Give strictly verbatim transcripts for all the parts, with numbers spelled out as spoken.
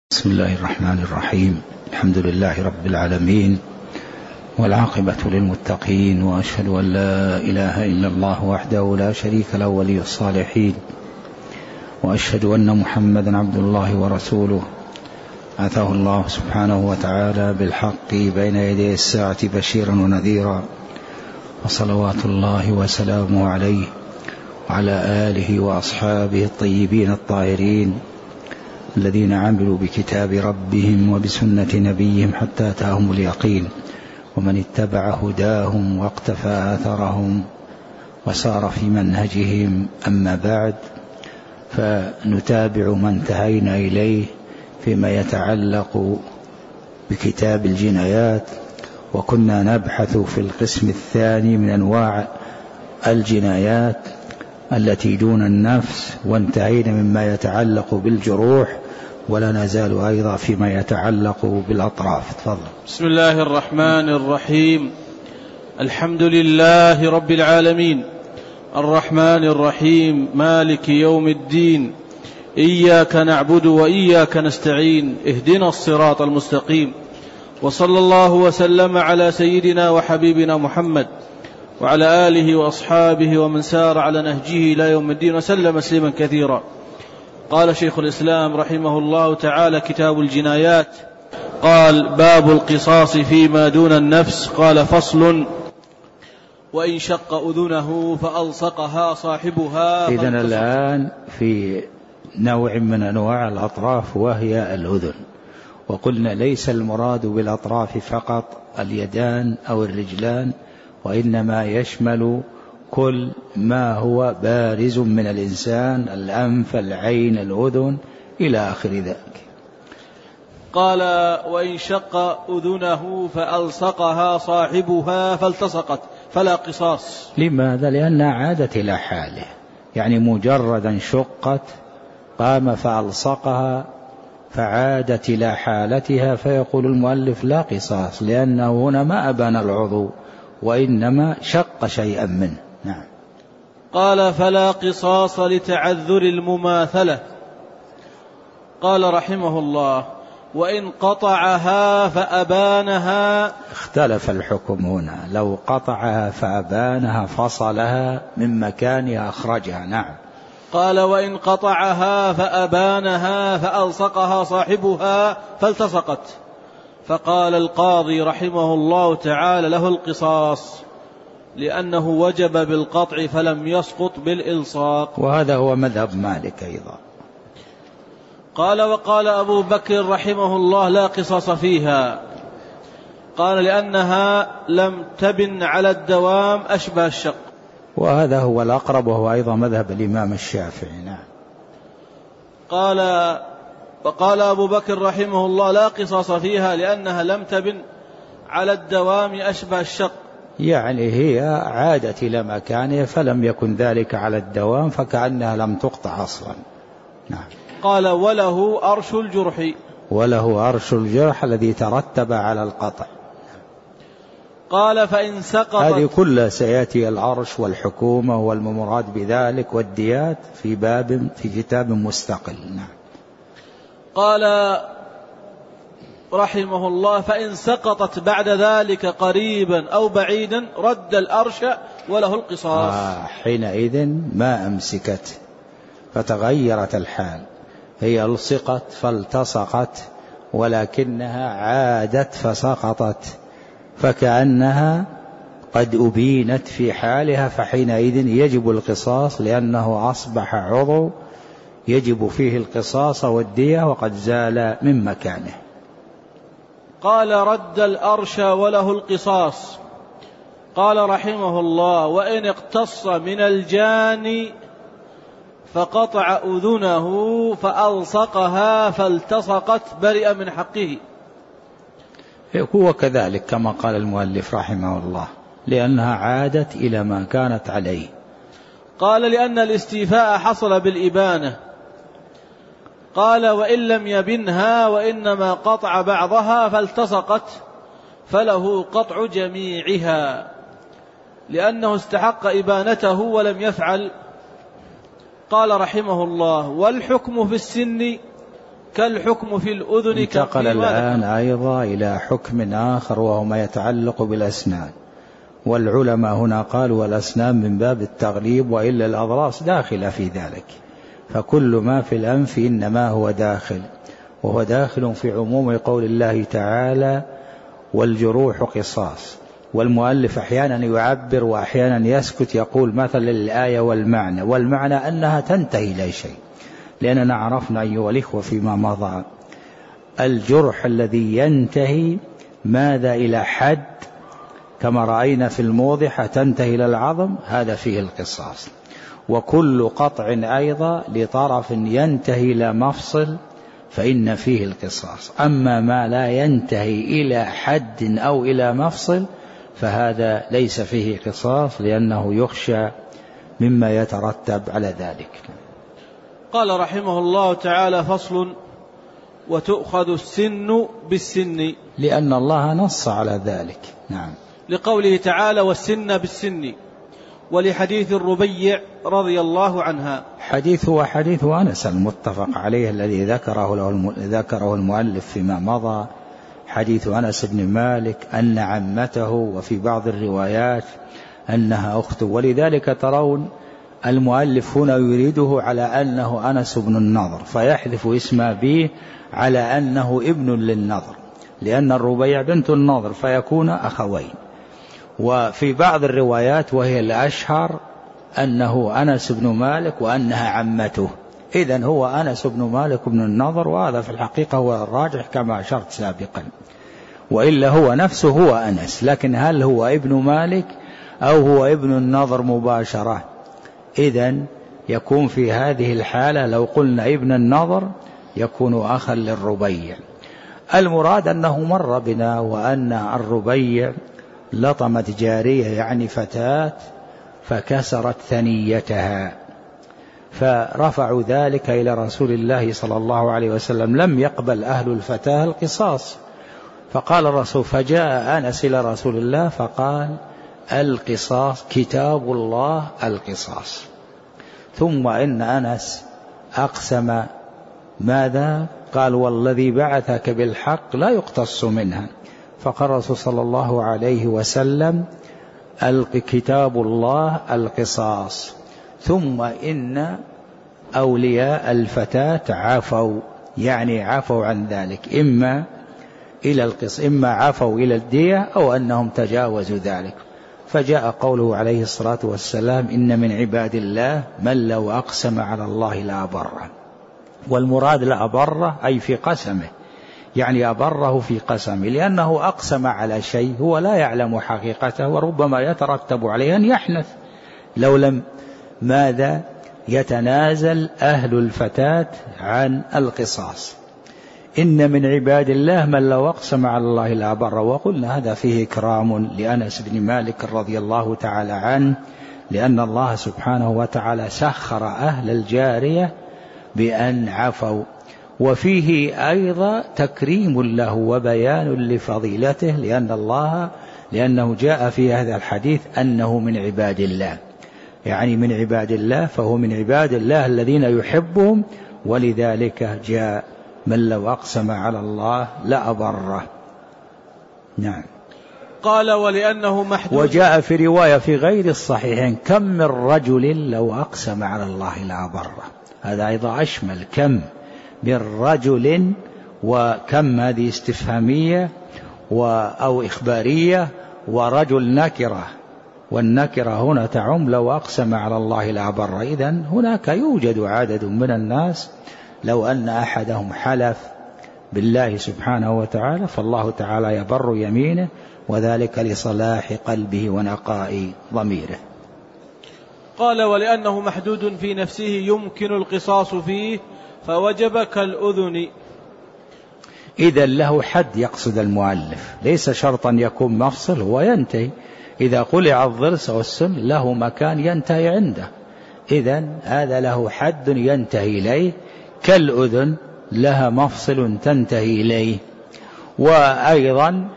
بسم الله الرحمن الرحيم. الحمد لله رب العالمين، والعاقبة للمتقين، وأشهد أن لا إله إلا الله وحده لا شريك له ولي الصالحين، وأشهد أن محمدا عبد الله ورسوله بعثه الله سبحانه وتعالى بالحق بين يدي الساعة بشيرا ونذيرا، وصلوات الله وسلامه عليه وعلى آله وأصحابه الطيبين الطاهرين الذين عملوا بكتاب ربهم وبسنة نبيهم حتى أتاهم اليقين، ومن اتبع هداهم واقتفى آثرهم وسار في منهجهم. أما بعد، فنتابع ما انتهينا إليه فيما يتعلق بكتاب الجنايات، وكنا نبحث في القسم الثاني من أنواع الجنايات التي دون النفس، وانتهينا مما يتعلق بالجروح، ولا نزال أيضا فيما يتعلق بالأطراف. تفضل. بسم الله الرحمن الرحيم. الحمد لله رب العالمين، الرحمن الرحيم، مالك يوم الدين، إياك نعبد وإياك نستعين، اهدنا الصراط المستقيم، وصلى الله وسلم على سيدنا وحبيبنا محمد وعلى آله وأصحابه ومن سار على نهجه إلى يوم الدين وسلم تسليما كثيرا. قال شيخ الإسلام رحمه الله تعالى: كتاب الجنايات. قال: باب القصاص فيما دون النفس. قال: فصل: وإن شق أذنه فألصقها صاحبها. إذن الآن في نوع من أنواع الأطراف وهي الأذن، وقلنا ليس المراد بالأطراف فقط اليدان أو الرجلان، وإنما يشمل كل ما هو بارز من الإنسان: الأنف، العين، الأذن، إلى آخر ذلك. قال: وإن شق أذنه فألصقها صاحبها فالتصقت فلا قصاص. لماذا؟ لأنها عادت إلى حاله، يعني مجردا شقت قام فألصقها فعادت إلى حالتها، فيقول المؤلف لا قصاص، لأنه هنا ما أبان العضو وإنما شق شيئا منه. نعم. قال: فلا قصاص لتعذر المماثلة. قال رحمه الله: وإن قطعها فأبانها. اختلف الحكم هنا، لو قطعها فأبانها فصلها من مكانها أخرجها. نعم. قال: وإن قطعها فأبانها فألصقها صاحبها فالتصقت. فقال القاضي رحمه الله تعالى: له القصاص، لأنه وجب بالقطع فلم يسقط بالإلصاق. وهذا هو مذهب مالك أيضا. قال: وقال أبو بكر رحمه الله: لا قصاص فيها. قال: لأنها لم تبن على الدوام أشبه الشق. وهذا هو الأقرب، وهو أيضا مذهب الإمام الشافعي. نعم. قال: وقال أبو بكر رحمه الله: لا قصاص فيها لأنها لم تبن على الدوام أشبه الشق، يعني هي عادت إلى مكانها فلم يكن ذلك على الدوام، فكأنها لم تقطع أصلا. نعم. قال: وله أرش الجرح. وله أرش الجرح الذي ترتب على القطع. قال: فإن سقطت. هذه كلها سيأتي العرش والحكومة والمراد بذلك والديات في باب في كتاب مستقل. نعم. قال رحمه الله: فإن سقطت بعد ذلك قريبا أو بعيدا رد الأرش وله القصاص. آه حينئذ ما أمسكت فتغيرت الحال، هي ألصقت فالتصقت، ولكنها عادت فسقطت، فكأنها قد أبينت في حالها، فحينئذ يجب القصاص، لأنه أصبح عضو يجب فيه القصاص والدية وقد زال من مكانه. قال: رد الأرش وله القصاص. قال رحمه الله: وإن اقتص من الجاني فقطع أذنه فألصقها فالتصقت برئ من حقه. هو كذلك كما قال المؤلف رحمه الله، لأنها عادت إلى ما كانت عليه. قال: لأن الاستيفاء حصل بالإبانة. قال: وإن لم يبنها وإنما قطع بعضها فالتصقت فله قطع جميعها، لأنه استحق إبانته ولم يفعل. قال رحمه الله: والحكم في السن كالحكم في الأذن. انتقل الآن أيضا إلى حكم آخر وهو ما يتعلق بالأسنان، والعلماء هنا قالوا الأسنان من باب التغليب، وإلا الأضراس داخلة في ذلك، فكل ما في الأنف إنما هو داخل، وهو داخل في عموم قول الله تعالى والجروح قصاص. والمؤلف أحيانا يعبر وأحيانا يسكت، يقول مثلا الآية والمعنى، والمعنى أنها تنتهي إلى شيء، لأننا عرفنا أيها الإخوة فيما مضى الجرح الذي ينتهي ماذا إلى حد، كما رأينا في الموضحة تنتهي إلى العظم، هذا فيه القصاص. وكل قطع أيضا لطرف ينتهي إلى مفصل فإن فيه القصاص. أما ما لا ينتهي إلى حد أو إلى مفصل فهذا ليس فيه قصاص، لأنه يخشى مما يترتب على ذلك. قال رحمه الله تعالى: فصل: وتؤخذ السن بالسن، لأن الله نص على ذلك. نعم. لقوله تعالى: والسن بالسن، ولحديث الربيع رضي الله عنها. حديث هو حديث أنس المتفق عليه الذي ذكره له ذكره المؤلف فيما مضى، حديث أنس بن مالك أن عمته، وفي بعض الروايات أنها أخته، ولذلك ترون المؤلف هنا يريده على أنه أنس بن النضر، فيحذف اسم أبيه على أنه ابن للنضر، لأن الربيع بنت النضر فيكون أخوين. وفي بعض الروايات وهي الأشهر أنه أنس بن مالك وأنها عمته، إذن هو أنس بن مالك بن النضر، وهذا في الحقيقة هو الراجح كما أشرت سابقا، وإلا هو نفسه هو أنس، لكن هل هو ابن مالك أو هو ابن النضر مباشرة؟ إذن يكون في هذه الحالة لو قلنا ابن النضر يكون أخا للربيع. المراد أنه مر بنا وأن الربيع لطمت جارية يعني فتاة فكسرت ثنيتها، فرفعوا ذلك إلى رسول الله صلى الله عليه وسلم، لم يقبل أهل الفتاة القصاص، فقال الرسول، فجاء أنس إلى رسول الله فقال: القصاص كتاب الله القصاص. ثم إن أنس أقسم ماذا؟ قال: والذي بعثك بالحق لا يقتص منها. فقال الرسول صلى الله عليه وسلم: كتاب الله القصاص. ثم إن أولياء الفتاة عفوا، يعني عفوا عن ذلك، إما إلى القص إما عفوا إلى الدية أو أنهم تجاوزوا ذلك. فجاء قوله عليه الصلاة والسلام: إن من عباد الله من لو أقسم على الله لأبره. والمراد لأبره أي في قسمه، يعني أبره في قسمه، لأنه أقسم على شيء هو لا يعلم حقيقته، وربما يترتب عليه أن يحنث لو لم ماذا يتنازل أهل الفتاة عن القصاص. إن من عباد الله من لو أقسم على الله لا بر. وقلنا هذا فيه إكرام لأنس بن مالك رضي الله تعالى عنه، لأن الله سبحانه وتعالى سخر أهل الجارية بأن عفوا، وفيه أيضا تكريم له وبيان لفضيلته، لأن الله لأنه جاء في هذا الحديث أنه من عباد الله، يعني من عباد الله، فهو من عباد الله الذين يحبهم، ولذلك جاء من لو أقسم على الله لأبره. نعم. قال: ولأنه محدود. وجاء في رواية في غير الصحيحين: كم من رجل لو أقسم على الله لأبره. هذا أيضا أشمل، كم من رجل، وكم هذه استفهامية أو إخبارية، ورجل نكرة، والنكرة هنا تعم لو أقسم على الله لأبره. إذن هناك يوجد عدد من الناس لو أن أحدهم حلف بالله سبحانه وتعالى فالله تعالى يبر يمينه، وذلك لصلاح قلبه ونقاء ضميره. قال: ولأنه محدود في نفسه يمكن القصاص فيه فوجب كالأذن. إذن له حد يقصد المؤلف، ليس شرطا يكون مفصل وينتهي، إذا قلع الضرس والسن له مكان ينتهي عنده، إذن هذا له حد ينتهي إليه، كالأذن لها مفصل تنتهي إليه. وأيضا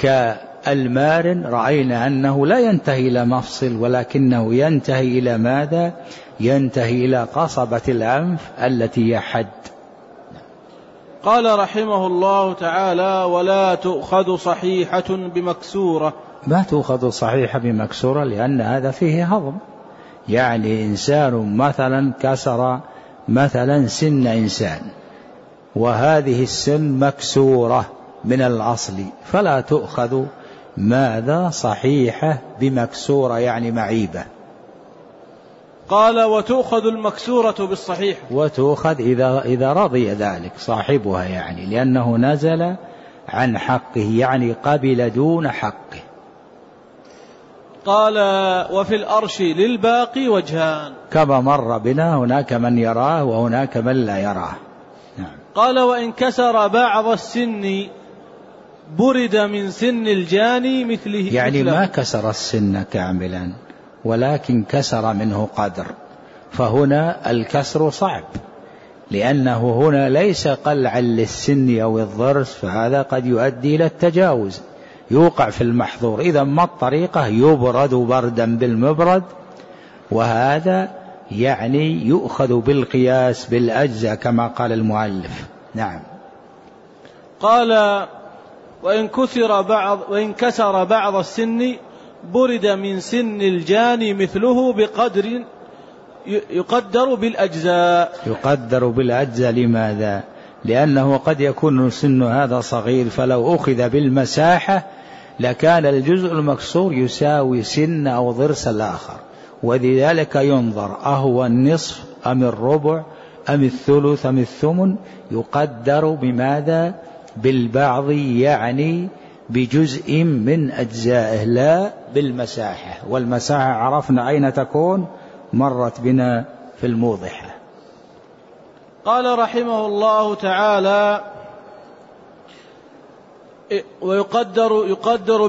كالمارن رأينا أنه لا ينتهي إلى مفصل، ولكنه ينتهي إلى ماذا؟ ينتهي إلى قصبة الأنف التي هي حد. قال رحمه الله تعالى: ولا تؤخذ صحيحة بمكسورة. ما تؤخذ صحيحة بمكسورة لأن هذا فيه هضم، يعني إنسان مثلا كسر مثلا سن إنسان وهذه السن مكسورة من الأصل، فلا تؤخذ ماذا صحيحة بمكسورة يعني معيبة. قال: وتؤخذ المكسورة بالصحيحة. وتؤخذ إذا, إذا رضي ذلك صاحبها، يعني لأنه نزل عن حقه، يعني قبل دون حقه. قال: وفي الأرش للباقي وجهان. كما مر بنا، هناك من يراه وهناك من لا يراه. نعم. قال: وإن كسر بعض السن برد من سن الجاني مثله، يعني مثله. ما كسر السن كاملا ولكن كسر منه قدر، فهنا الكسر صعب لأنه هنا ليس قلعا للسن أو الضرس، فهذا قد يؤدي إلى التجاوز، يوقع في المحظور. إذا ما الطريقة؟ يبرد بردا بالمبرد، وهذا يعني يؤخذ بالقياس بالأجزاء كما قال المؤلف. نعم. قال: وإن كسر بعض وإن كسر بعض السن برد من سن الجاني مثله بقدر يقدر بالأجزاء. يقدر بالأجزاء لماذا؟ لأنه قد يكون سن هذا صغير، فلو أخذ بالمساحة لكان الجزء المكسور يساوي سن أو ضرس الآخر، ولذلك ينظر أهو النصف أم الربع أم الثلث أم الثمن، يقدر بماذا؟ بالبعض، يعني بجزء من أجزائه لا بالمساحة، والمساحة عرفنا أين تكون، مرت بنا في الموضحة. قال رحمه الله تعالى: ويقدر يقدر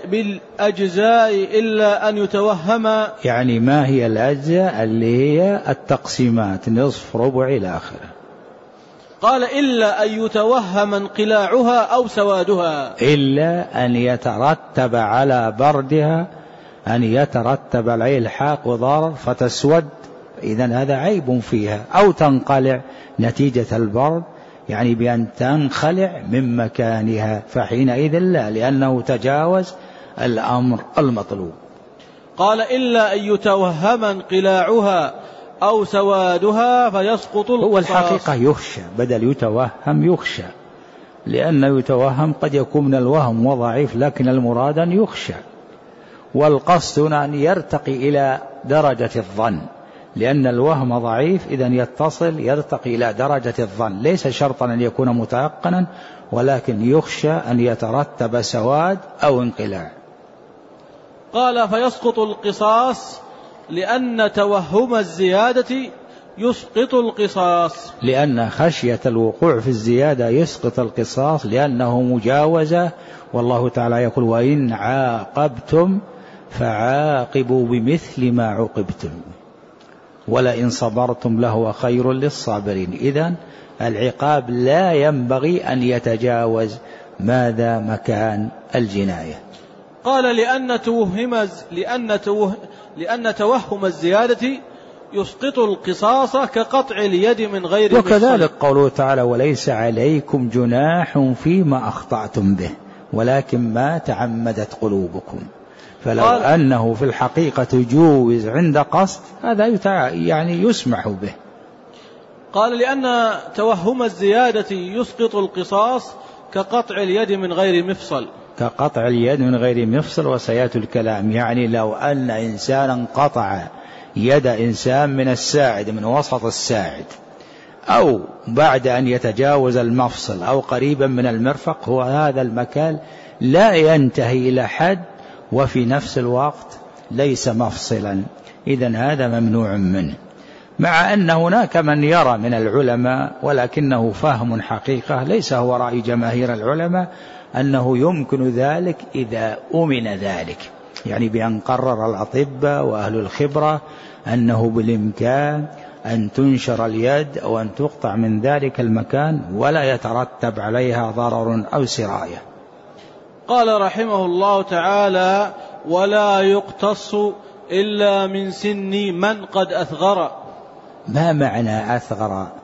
بالأجزاء إلا أن يتوهم. يعني ما هي الأجزاء؟ اللي هي التقسيمات، نصف ربع إلى آخره. قال: إلا أن يتوهم انقلاعها أو سوادها. إلا أن يترتب على بردها، أن يترتب عليه الحاق وضرر فتسود، إذن هذا عيب فيها، أو تنقلع نتيجة البرد، يعني بأن تنخلع من مكانها، فحينئذ لا، لأنه تجاوز الأمر المطلوب. قال: إلا أن يتوهم انقلاعها أو سوادها فيسقط القصاص. هو الحقيقة يخشى، بدل يتوهم يخشى، لأن يتوهم قد يكون من الوهم وضعيف، لكن المراد أن يخشى، والقصد أن يرتقي إلى درجة الظن، لأن الوهم ضعيف، إذن يتصل يرتقي إلى درجة الظن، ليس شرطا أن يكون متيقنا، ولكن يخشى أن يترتب سواد أو انقلاع. قال: فيسقط القصاص لأن توهم الزيادة يسقط القصاص. لأن خشية الوقوع في الزيادة يسقط القصاص، لأنه مجاوزة، والله تعالى يقول: وإن عاقبتم فعاقبوا بمثل ما عوقبتم ولئن صبرتم لهو خير للصابرين. إذن العقاب لا ينبغي أن يتجاوز ماذا؟ مكان الجناية. قال: لأن توهم لأن توه لأن توهم الزيادة يسقط القصاص كقطع اليد من غير مفصل. وكذلك قوله تعالى: وليس عليكم جناح فيما أخطأتم به ولكن ما تعمدت قلوبكم. فلو أنه في الحقيقة جوز عند قصد، هذا يعني يسمح به. قال: لأن توهم الزيادة يسقط القصاص كقطع اليد من غير مفصل. كقطع اليد من غير مفصل، وسيأتي الكلام، يعني لو أن إنسانا قطع يد إنسان من الساعد، من وسط الساعد، أو بعد أن يتجاوز المفصل أو قريبا من المرفق، هو هذا المكان لا ينتهي إلى حد وفي نفس الوقت ليس مفصلا، إذن هذا ممنوع منه. مع أن هناك من يرى من العلماء، ولكنه فهم حقيقة ليس هو رأي جماهير العلماء، أنه يمكن ذلك إذا أمن ذلك، يعني بأن قرر الأطباء وأهل الخبرة أنه بالإمكان أن تنشر اليد أو أن تقطع من ذلك المكان ولا يترتب عليها ضرر أو سراية. قال رحمه الله تعالى: ولا يقتص إلا من سن من قد أثغر. ما معنى أثغر؟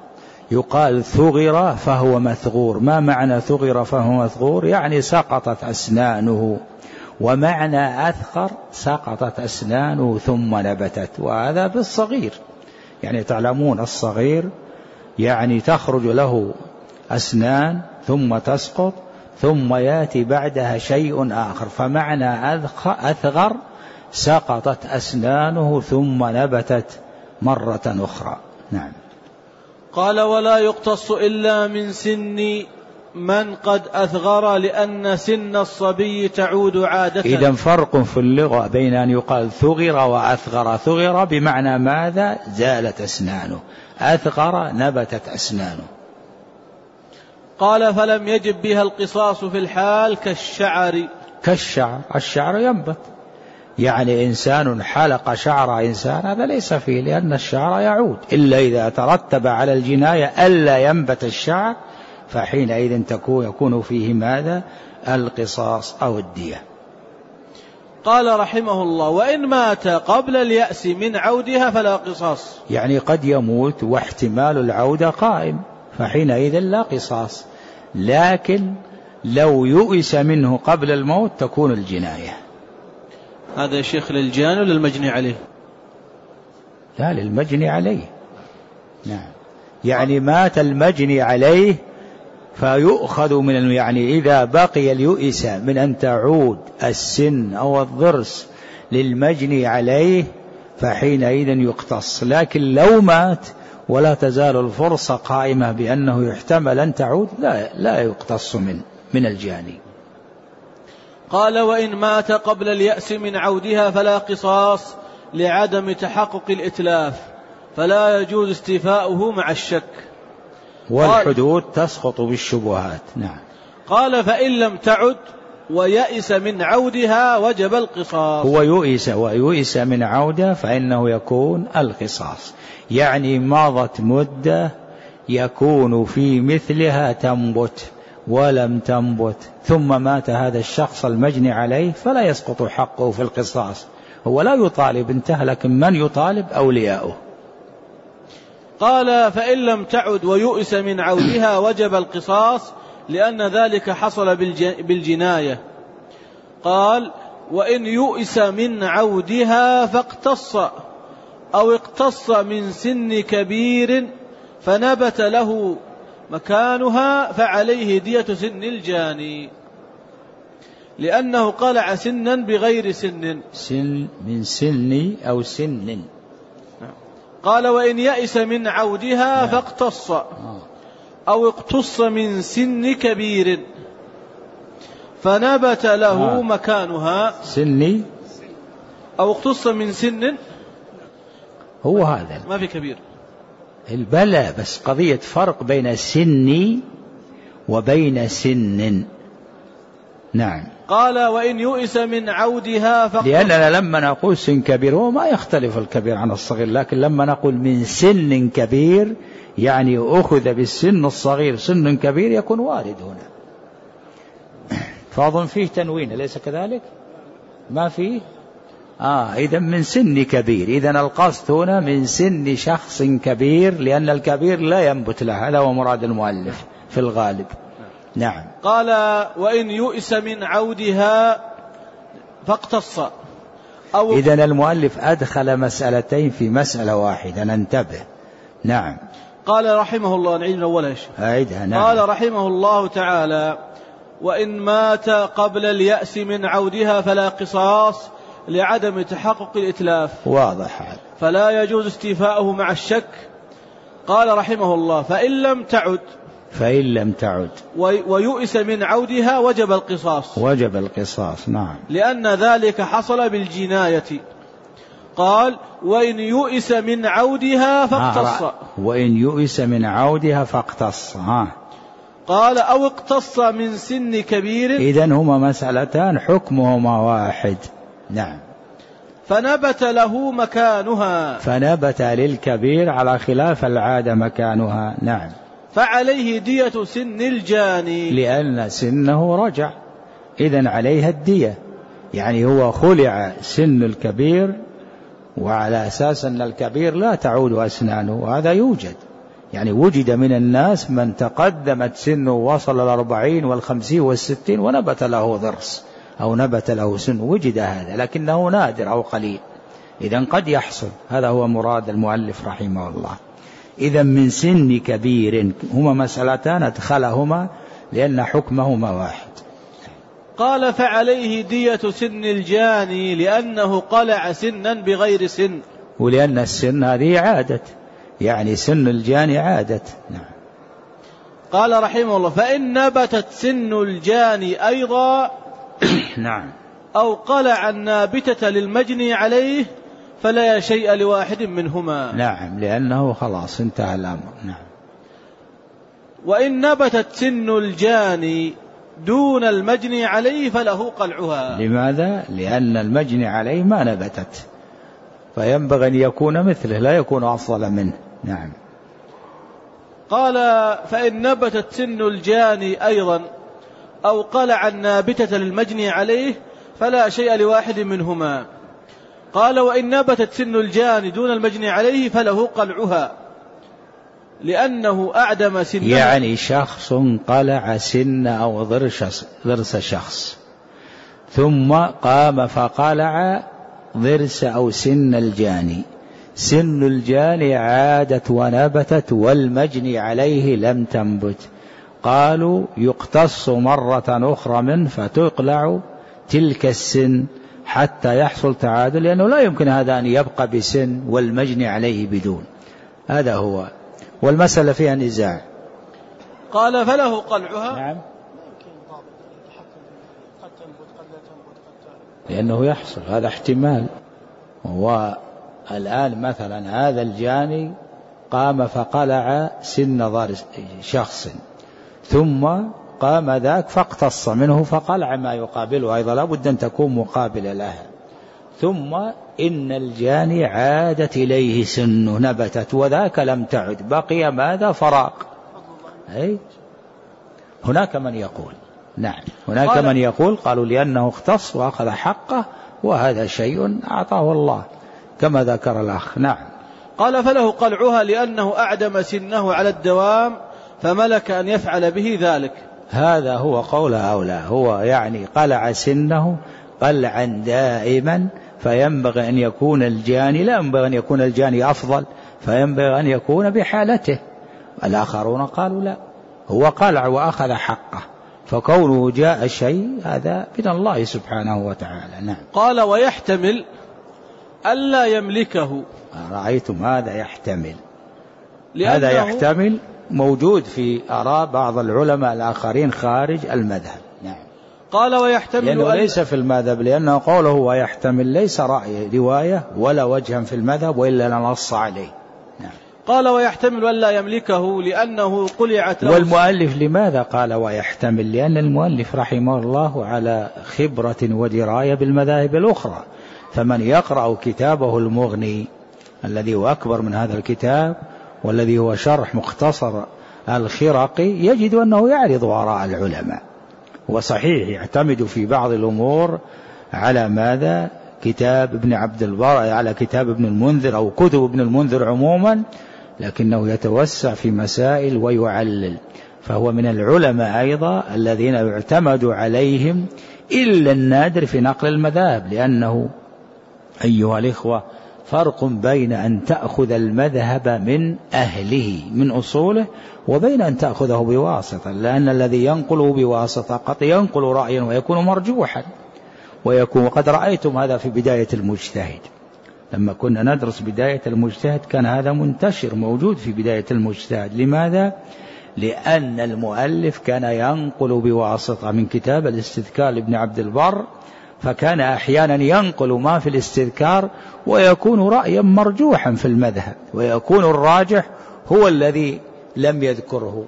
يقال ثغر فهو مثغور. ما معنى ثغر فهو مثغور؟ يعني سقطت أسنانه، ومعنى أثغر سقطت أسنانه ثم نبتت، وهذا بالصغير. يعني تعلمون الصغير يعني تخرج له أسنان ثم تسقط ثم يأتي بعدها شيء آخر، فمعنى أثغر سقطت أسنانه ثم نبتت مرة أخرى. نعم. قال ولا يقتص إلا من سن من قد أثغر لأن سن الصبي تعود عادة. إذن فرق في اللغة بين أن يقال ثغر وأثغر. ثغر بمعنى ماذا؟ زالت أسنانه، أثغر نبتت أسنانه. قال فلم يجب بها القصاص في الحال كالشعر. كالشعر، الشعر ينبت، يعني إنسان حلق شعر إنسان هذا ليس فيه، لأن الشعر يعود، إلا إذا ترتب على الجناية ألا ينبت الشعر فحينئذ تكون يكون فيه ماذا؟ القصاص أو الدية. قال رحمه الله وإن مات قبل اليأس من عودها فلا قصاص. يعني قد يموت واحتمال العودة قائم فحينئذ لا قصاص، لكن لو يؤس منه قبل الموت تكون الجناية. هذا يا شيخ للجاني ولا للمجني عليه؟ لا، للمجني عليه. نعم. يعني مات المجني عليه فيؤخذ من، يعني إذا بقي اليؤس من أن تعود السن أو الضرس للمجني عليه فحينئذ يقتص، لكن لو مات ولا تزال الفرصة قائمة بأنه يحتمل أن تعود لا, لا يقتص من, من الجاني. قال وإن مات قبل اليأس من عودها فلا قصاص لعدم تحقق الإتلاف، فلا يجوز استيفاؤه مع الشك، والحدود تسقط بالشبهات. نعم. قال فإن لم تعد ويأس من عودها وجب القصاص. هو يؤس ويؤس من عودها فإنه يكون القصاص، يعني مضت مدة يكون في مثلها تنبت ولم تنبت ثم مات هذا الشخص المجني عليه فلا يسقط حقه في القصاص، هو لا يطالب انتهى، لكن من يطالب؟ أولياؤه. قال فإن لم تعد ويؤس من عودها وجب القصاص لأن ذلك حصل بالجناية. قال وإن يؤس من عودها فاقتص أو اقتص من سن كبير فنبت له مكانها فعليه دية سن الجاني، لأنه قلع سنا بغير سن. سن من سن أو سن. قال وإن يأس من عودها فاقتص أو اقتص من سن كبير فنبت له مكانها. سني أو اقتص من سن، هو هذا ما في كبير البلاء، بس قضية فرق بين سني وبين سن. نعم. قال وإن يؤس من عودها فاقتص، لأننا لما نقول سن كبير هو ما يختلف الكبير عن الصغير، لكن لما نقول من سن كبير يعني أخذ بالسن الصغير سن كبير يكون وارد هنا. فأظن فيه تنوين أليس كذلك؟ ما فيه؟ آه إذا من سن كبير، إذا القصد هنا من سن شخص كبير، لأن الكبير لا ينبت له، هذا هو مراد المؤلف في الغالب. نعم. قال وإن يؤس من عودها فاقتص أو إذا المؤلف أدخل مسألتين في مسألة واحدة، ننتبه. نعم. قال رحمه الله، نعيد من أولها يا شيخ. أعيدها. نعم. قال رحمه الله تعالى وإن مات قبل اليأس من عودها فلا قصاص لعدم تحقق الإتلاف. واضح هذا. فلا يجوز استيفاؤه مع الشك. قال رحمه الله فإن لم تعد فإن لم تعد ويؤس من عودها وجب القصاص. وجب القصاص. نعم. لأن ذلك حصل بالجناية. قال وإن يؤس من عودها فاقتص. آه وإن يؤس من عودها فاقتص. ها. قال أو اقتص من سن كبير. إذن هما مسألتان حكمهما واحد. نعم. فنبت له مكانها. فنبت للكبير على خلاف العادة مكانها. نعم. فعليه دية سن الجاني، لأن سنه رجع، إذن عليها الدية، يعني هو خلع سن الكبير وعلى أساس أن الكبير لا تعود أسنانه، وهذا يوجد، يعني وجد من الناس من تقدمت سنه ووصل الأربعين والخمسين والستين ونبت له ضرس أو نبت له سن، وجد هذا لكنه نادر أو قليل. إذن قد يحصل. هذا هو مراد المؤلف رحمه الله. إذن من سن كبير هما مسألتان أدخلهما لأن حكمهما واحد. قال فعليه دية سن الجاني لأنه قلع سنا بغير سن، ولأن السن هذه عادة، يعني سن الجاني عادة. نعم. قال رحمه الله فإن نبتت سن الجاني أيضا نعم أو قلع النابتة للمجني عليه فلا شيء لواحد منهما. نعم، لأنه خلاص انتهى الأمر. نعم. وإن نبتت سن الجاني دون المجني عليه فله قلعها. لماذا؟ لأن المجني عليه ما نبتت، فينبغي أن يكون مثله لا يكون أفضل منه. نعم. قال فإن نبتت سن الجاني أيضا أو قلع النابتة للمجني عليه فلا شيء لواحد منهما. قال وإن نبتت سن الجاني دون المجني عليه فله قلعها لأنه أعدم سنه. يعني شخص قلع سن أو ضرس شخص ثم قام فقلع ضرس أو سن الجاني، سن الجاني عادت ونبتت والمجني عليه لم تنبت، قالوا يقتص مرة أخرى منه فتقلع تلك السن حتى يحصل تعادل، لأنه لا يمكن هذا أن يبقى بسن والمجني عليه بدون. هذا هو، والمسألة فيها نزاع. قال فله قلعها. نعم. لأنه يحصل هذا احتمال. والآن مثلا هذا الجاني قام فقلع سن ضرس شخص ثم قام ذاك فاقتص منه فقلع ما يقابله أيضا، لا بد أن تكون مقابلة لها. ثم إن الجاني عادت إليه سنه نبتت وذاك لم تعد، بقي ماذا؟ فراق. أي هناك من يقول نعم، هناك من يقول قالوا لأنه اختص وأخذ حقه وهذا شيء أعطاه الله كما ذكر الأخ. نعم. قال فله قلعها لأنه أعدم سنه على الدوام فملك أن يفعل به ذلك. هذا هو قول هؤلاء، هو يعني قلع سنه قلعا دائما، فينبغي أن يكون الجاني لا ينبغي أن يكون الجاني أفضل، فينبغي أن يكون بحالته. الآخرون قالوا لا، هو قلع وأخذ حقه، فكونه جاء شيء هذا من الله سبحانه وتعالى. نعم. قال ويحتمل ألا يملكه. رأيتم هذا يحتمل، هذا يحتمل موجود في آراء بعض العلماء الآخرين خارج المذهب. نعم. قال ويحتمل لأنه ليس في المذهب، لأنه قوله ويحتمل ليس رأي رواية ولا وجها في المذهب وإلا نص عليه. نعم. قال ويحتمل ألا يملكه لأنه قلعت له. والمؤلف لماذا قال ويحتمل؟ لأن المؤلف رحمه الله على خبرة ودراية بالمذاهب الأخرى، فمن يقرأ كتابه المغني الذي هو أكبر من هذا الكتاب والذي هو شرح مختصر الخرقي يجد أنه يعرض آراء العلماء، وصحيح يعتمد في بعض الأمور على ماذا؟ كتاب ابن عبد البر، على كتاب ابن المنذر أو كتب ابن المنذر عموما، لكنه يتوسع في مسائل ويعلل، فهو من العلماء أيضا الذين يعتمد عليهم إلا النادر في نقل المذاهب. لأنه أيها الإخوة فرق بين أن تأخذ المذهب من أهله من أصوله وبين أن تأخذه بواسطة، لأن الذي ينقله بواسطة قد ينقل رأيا ويكون مرجوحا ويكون، وقد رأيتم هذا في بداية المجتهد، لما كنا ندرس بداية المجتهد كان هذا منتشر موجود في بداية المجتهد. لماذا؟ لأن المؤلف كان ينقل بواسطة من كتاب الاستذكار لابن عبد البر، فكان أحيانا ينقل ما في الاستذكار ويكون رأيا مرجوحا في المذهب، ويكون الراجح هو الذي لم يذكره.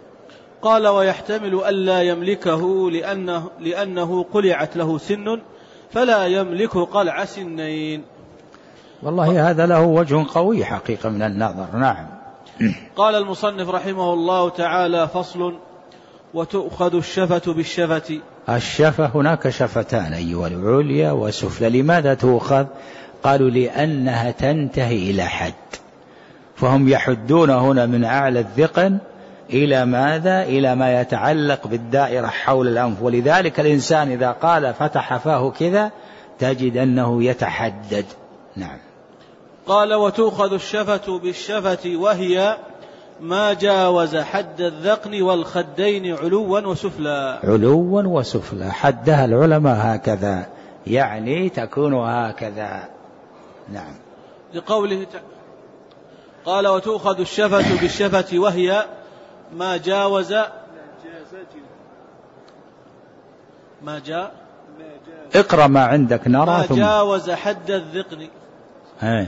قال ويحتمل ألا يملكه لأنه, لأنه قلعت له سن فلا يملك قلع سنين. والله هذا له وجه قوي حقيقة من النظر. نعم. قال المصنف رحمه الله تعالى فصل وتؤخذ الشفة بالشفة. الشفة هناك شفتان أيها العليا وسفلى. لماذا تؤخذ؟ قالوا لأنها تنتهي إلى حد، فهم يحدون هنا من أعلى الذقن إلى ماذا؟ إلى ما يتعلق بالدائرة حول الأنف. ولذلك الإنسان إذا قال فتح فاه كذا تجد أنه يتحدد. نعم. قال وتؤخذ الشفة بالشفة وهي ما جاوز حد الذقن والخدين علوا وسفلا. علوا وسفلا حدها العلماء هكذا، يعني تكون هكذا. نعم. لقوله تعالى قال وتؤخذ الشفة بالشفة وهي ما جاوز ما جاء اقرأ ما عندك نرى ما ثم جاوز حد الذقن. هي.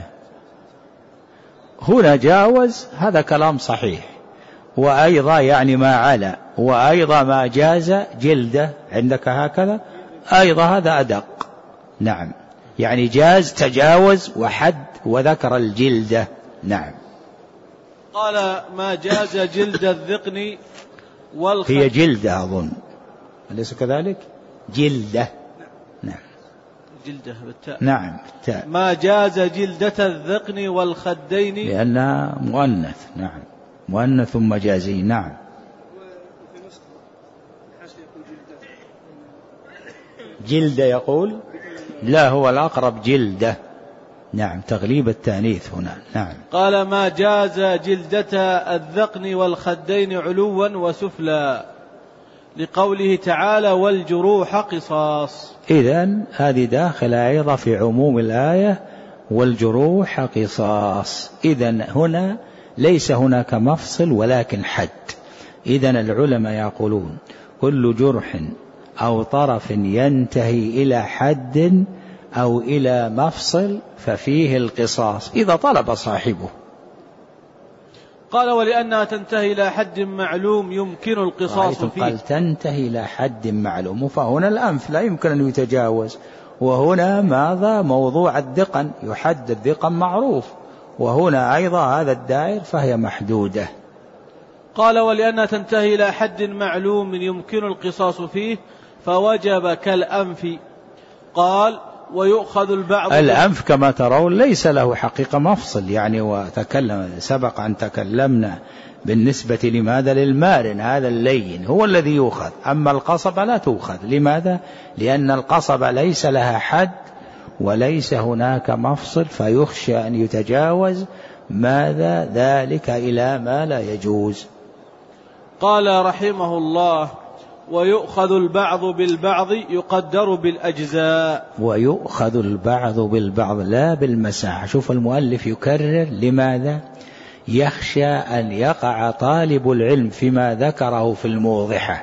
هنا جاوز هذا كلام صحيح، وأيضا يعني ما علا، وأيضا ما جاز جلده عندك هكذا أيضا هذا أدق. نعم، يعني جاز تجاوز وحد وذكر الجلدة. نعم. قال ما جاز جلد الذقن والخد. هي جلدة أظن أليس كذلك؟ جلدة. نعم. جلدة بالتاء. نعم بالتاء. ما جاز جلدة الذقن والخدين لأنها مؤنث. نعم، مؤنث مجازي. نعم. جلدة يقول لا، هو الأقرب جلدة. نعم، تغليب التأنيث هنا. نعم. قال ما جاز جلدة الذقن والخدين علوا وسفلا، لقوله تعالى والجروح قصاص. إذن هذه داخلة أيضا في عموم الآية والجروح قصاص. إذن هنا ليس هناك مفصل ولكن حد. إذن العلماء يقولون كل جرح أو طرف ينتهي إلى حد أو إلى مفصل ففيه القصاص إذا طلب صاحبه. قال ولأنها تنتهي إلى حد معلوم يمكن القصاص فيه. قال تنتهي إلى حد معلوم، فهنا الأنف لا يمكن أن يتجاوز، وهنا ماذا؟ موضوع الذقن، يحد الذقن معروف، وهنا أيضا هذا الدائر فهي محدودة. قال ولأنها تنتهي إلى حد معلوم يمكن القصاص فيه فوجب كالأنف. قال ويؤخذ البعض. الأنف كما ترون ليس له حقيقة مفصل، يعني وتكلم سبق أن تكلمنا بالنسبة لماذا؟ للمارن، هذا اللين هو الذي يؤخذ، أما القصبة لا تؤخذ. لماذا؟ لأن القصبة ليس لها حد وليس هناك مفصل، فيخشى أن يتجاوز ماذا ذلك إلى ما لا يجوز. قال رحمه الله ويؤخذ البعض بالبعض يقدر بالأجزاء. ويؤخذ البعض بالبعض لا بالمساحة. شوف المؤلف يكرر، لماذا؟ يخشى أن يقع طالب العلم فيما ذكره في الموضحة،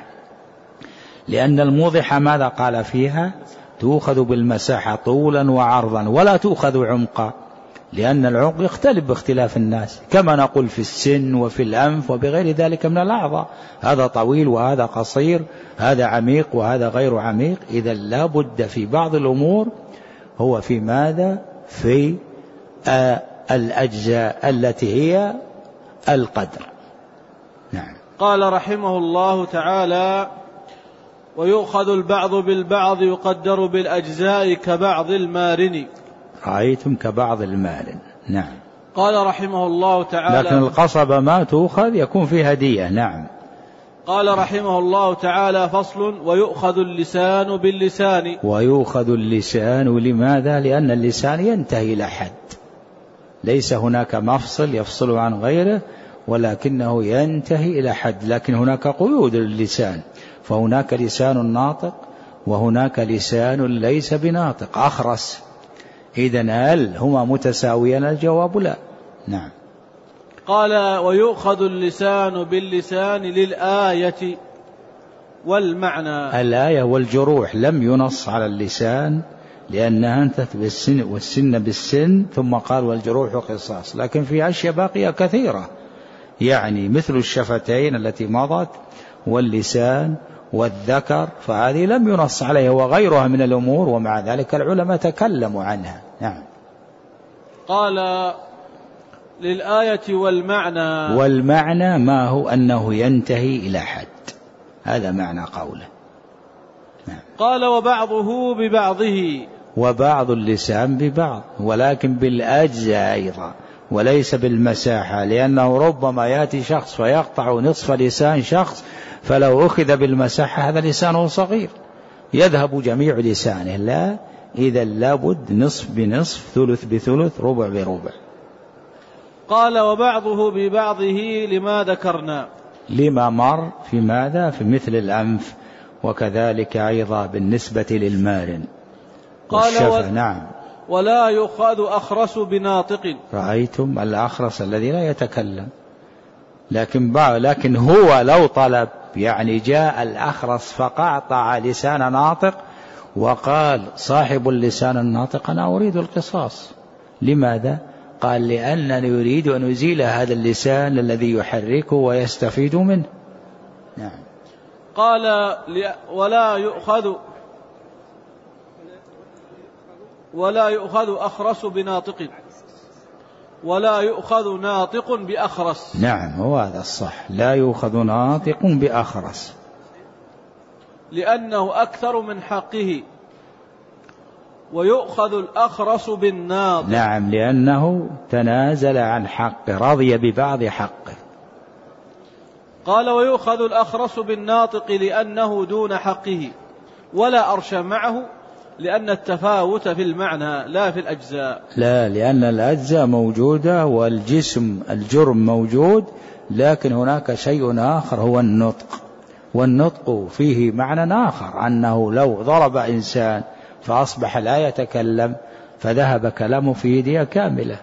لأن الموضحة ماذا قال فيها؟ تؤخذ بالمساحة طولا وعرضا ولا تؤخذ عمقا، لأن العمق يختلف باختلاف الناس، كما نقول في السن وفي الأنف وبغير ذلك من الأعضاء، هذا طويل وهذا قصير، هذا عميق وهذا غير عميق. إذا لا بد في بعض الأمور هو في ماذا؟ في آه الأجزاء التي هي القدر. نعم. قال رحمه الله تعالى ويؤخذ البعض بالبعض يقدر بالأجزاء كبعض المارن. رأيتم كبعض المارن. نعم. قال رحمه الله تعالى لكن القصبة ما تؤخذ يكون فيها هدية. نعم. قال رحمه الله تعالى فصل ويؤخذ اللسان باللسان. ويؤخذ اللسان لماذا؟ لأن اللسان ينتهي إلى حد، ليس هناك مفصل يفصل عن غيره، ولكنه ينتهي إلى حد، لكن هناك قيود للسان، فهناك لسان ناطق وهناك لسان ليس بناطق أخرس. إذن هل هما متساويان؟ الجواب لا. نعم. قال ويؤخذ اللسان باللسان للآية والمعنى. الآية والجروح لم ينص على اللسان لأنها انتهت بالسن والسن بالسن، ثم قال والجروح قصاص، لكن في أشياء باقية كثيرة، يعني مثل الشفتين التي مضت واللسان والذكر، فهذه لم ينص عليها وغيرها من الأمور، ومع ذلك العلماء تكلموا عنها. نعم. قال للآية والمعنى. والمعنى ما هو؟ أنه ينتهي إلى حد، هذا معنى قوله. نعم. قال وبعضه ببعضه. وبعض اللسان ببعض، ولكن بالأجزاء أيضا، وليس بالمساحة، لأنه ربما يأتي شخص فيقطع نصف لسان شخص، فلو أخذ بالمساحة هذا لسانه صغير يذهب جميع لسانه، لا، إذا لابد نصف بنصف، ثلث بثلث، ربع بربع. قال وبعضه ببعضه لما ذكرنا، لما مر في ماذا؟ في مثل الأنف، وكذلك أيضا بالنسبة للمارن والشفة. نعم. ولا يؤخذ أخرس بناطق. رأيتم الأخرس الذي لا يتكلم، لكن لكن هو لو طلب، يعني جاء الأخرس فقعطع لسان ناطق وقال صاحب اللسان الناطق أنا أريد القصاص. لماذا؟ قال لأنني يريد أن أزيل هذا اللسان الذي يحركه ويستفيد منه. نعم. قال ولا يؤخذ ولا يؤخذ أخرس بناطق، ولا يؤخذ ناطق بأخرس. نعم، هو هذا الصح، لا يؤخذ ناطق بأخرس، لأنه أكثر من حقه، ويؤخذ الأخرس بالناطق. نعم، لأنه تنازل عن حقه، رضي ببعض حقه. قال ويؤخذ الأخرس بالناطق لأنه دون حقه، ولا أرش معه، لأن التفاوت في المعنى لا في الأجزاء. لا، لأن الأجزاء موجودة والجسم الجرم موجود، لكن هناك شيء آخر هو النطق، والنطق فيه معنى آخر، أنه لو ضرب إنسان فأصبح لا يتكلم فذهب كلامه في يديه كاملة.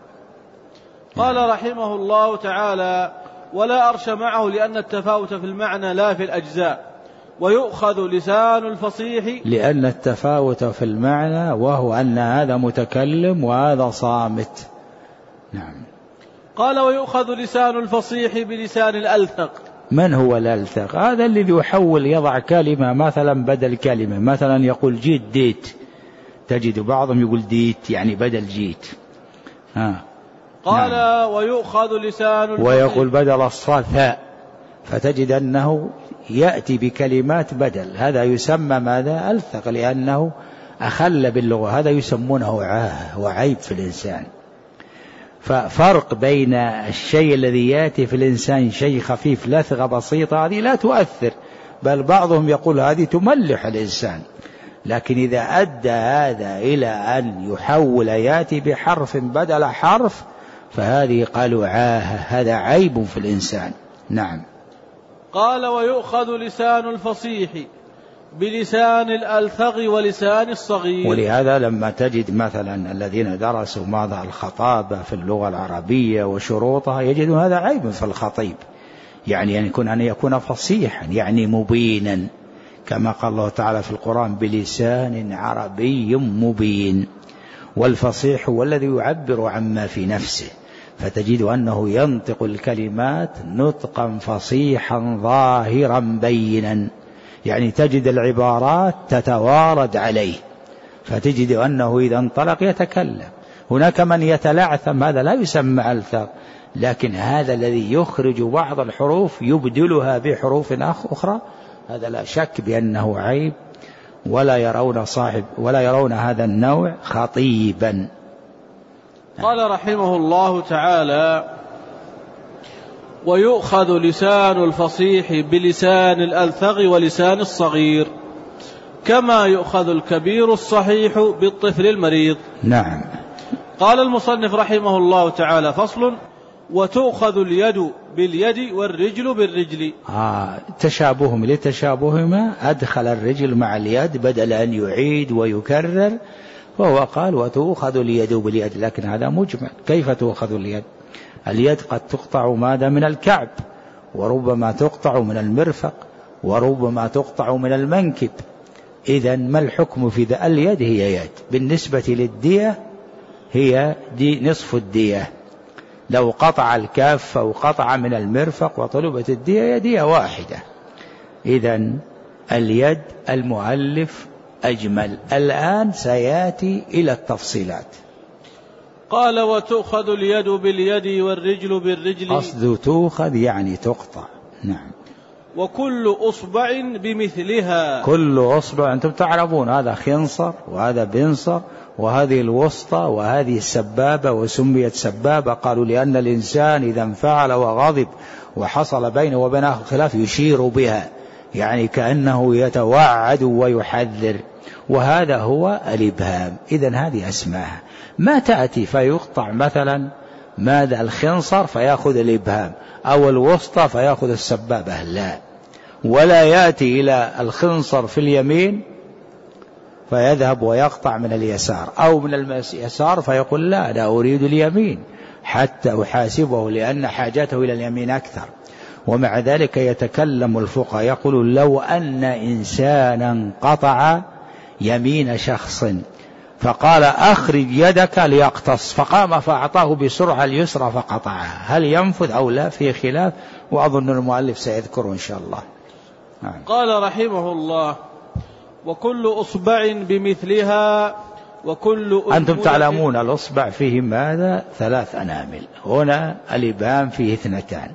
قال رحمه الله تعالى ولا أرش معه لأن التفاوت في المعنى لا في الأجزاء، ويؤخذ لسان الفصيح، لأن التفاوت في المعنى وهو أن هذا متكلم وهذا صامت. نعم. قال ويؤخذ لسان الفصيح بلسان الألثق. من هو الألثق؟ هذا الذي يحول، يضع كلمة مثلا بدل كلمة، مثلا يقول جيت ديت، تجد بعضهم يقول ديت يعني بدل جيت. ها. قال نعم. ويؤخذ لسان الفصيح، ويقول بدل الصاد ثاء، فتجد أنه يأتي بكلمات بدل، هذا يسمى ماذا؟ ألثق، لأنه أخل باللغة، هذا يسمونه عاه وعيب في الإنسان. ففرق بين الشيء الذي يأتي في الإنسان شيء خفيف لثغة بسيطة، هذه لا تؤثر، بل بعضهم يقول هذه تملح الإنسان، لكن إذا أدى هذا إلى أن يحول يأتي بحرف بدل حرف، فهذه قالوا عاه، هذا عيب في الإنسان. نعم. قال ويؤخذ لسان الفصيح بلسان الألثغ ولسان الصغير. ولهذا لما تجد مثلا الذين درسوا ماذا الخطابة في اللغة العربية وشروطها، يجدون هذا عيب في الخطيب، يعني أن يكون أن يكون فصيحا، يعني مبينا، كما قال الله تعالى في القرآن بلسان عربي مبين. والفصيح هو الذي يعبر عما في نفسه، فتجد أنه ينطق الكلمات نطقا فصيحا ظاهرا بينا، يعني تجد العبارات تتوارد عليه، فتجد أنه إذا انطلق يتكلم. هناك من يتلعثم، هذا لا يسمى ألثغ، لكن هذا الذي يخرج بعض الحروف يبدلها بحروف أخرى، هذا لا شك بأنه عيب، ولا يرون صاحب ولا يرون هذا النوع خطيبا. قال رحمه الله تعالى ويؤخذ لسان الفصيح بلسان الألثغ ولسان الصغير، كما يؤخذ الكبير الصحيح بالطفل المريض. نعم. قال المصنف رحمه الله تعالى فصل وتؤخذ اليد باليد والرجل بالرجل. آه تشابههم لتشابههما أدخل الرجل مع اليد بدل أن يعيد ويكرر، وهو قال وتؤخذ اليد باليد، لكن هذا مجمل. كيف تؤخذ اليد؟ اليد قد تقطع ماذا؟ من الكعب، وربما تقطع من المرفق، وربما تقطع من المنكب. إذن ما الحكم في ذا؟ اليد هي يد، بالنسبة للدية هي دي نصف الدية، لو قطع الكاف أو قطع من المرفق وطلبت الدية دية واحدة. إذن اليد المؤلف أجمل، الآن سيأتي إلى التفصيلات. قال وتؤخذ اليد باليد والرجل بالرجل. قصد تؤخذ يعني تقطع. نعم. وكل أصبع بمثلها. كل أصبع، أنتم تعرفون هذا خنصر وهذا بنصر وهذه الوسطى وهذه السبابة، وسميت سبابة قالوا لأن الإنسان إذا انفعل وغضب وحصل بينه وبين أخيه خلاف يشير بها، يعني كأنه يتوعد ويحذر، وهذا هو الإبهام. إذن هذه أسماها، ما تأتي فيقطع مثلا ماذا الخنصر فيأخذ الإبهام، أو الوسطى فيأخذ السبابة، لا، ولا يأتي إلى الخنصر في اليمين فيذهب ويقطع من اليسار، أو من اليسار فيقول لا لا أريد اليمين حتى أحاسبه لأن حاجته إلى اليمين أكثر. ومع ذلك يتكلم الفقهاء يقول لو أن إنسانا قطع يمين شخص فقال أخرج يدك ليقتص، فقام فأعطاه بسرعة اليسرى فقطعها، هل ينفذ أو لا؟ في خلاف، وأظن المؤلف سيذكره إن شاء الله. نعم. قال رحمه الله وكل أصبع بمثلها وكل أنتم تعلمون الأصبع فيه ماذا؟ ثلاث أنامل، هنا الإبهام فيه اثنتان،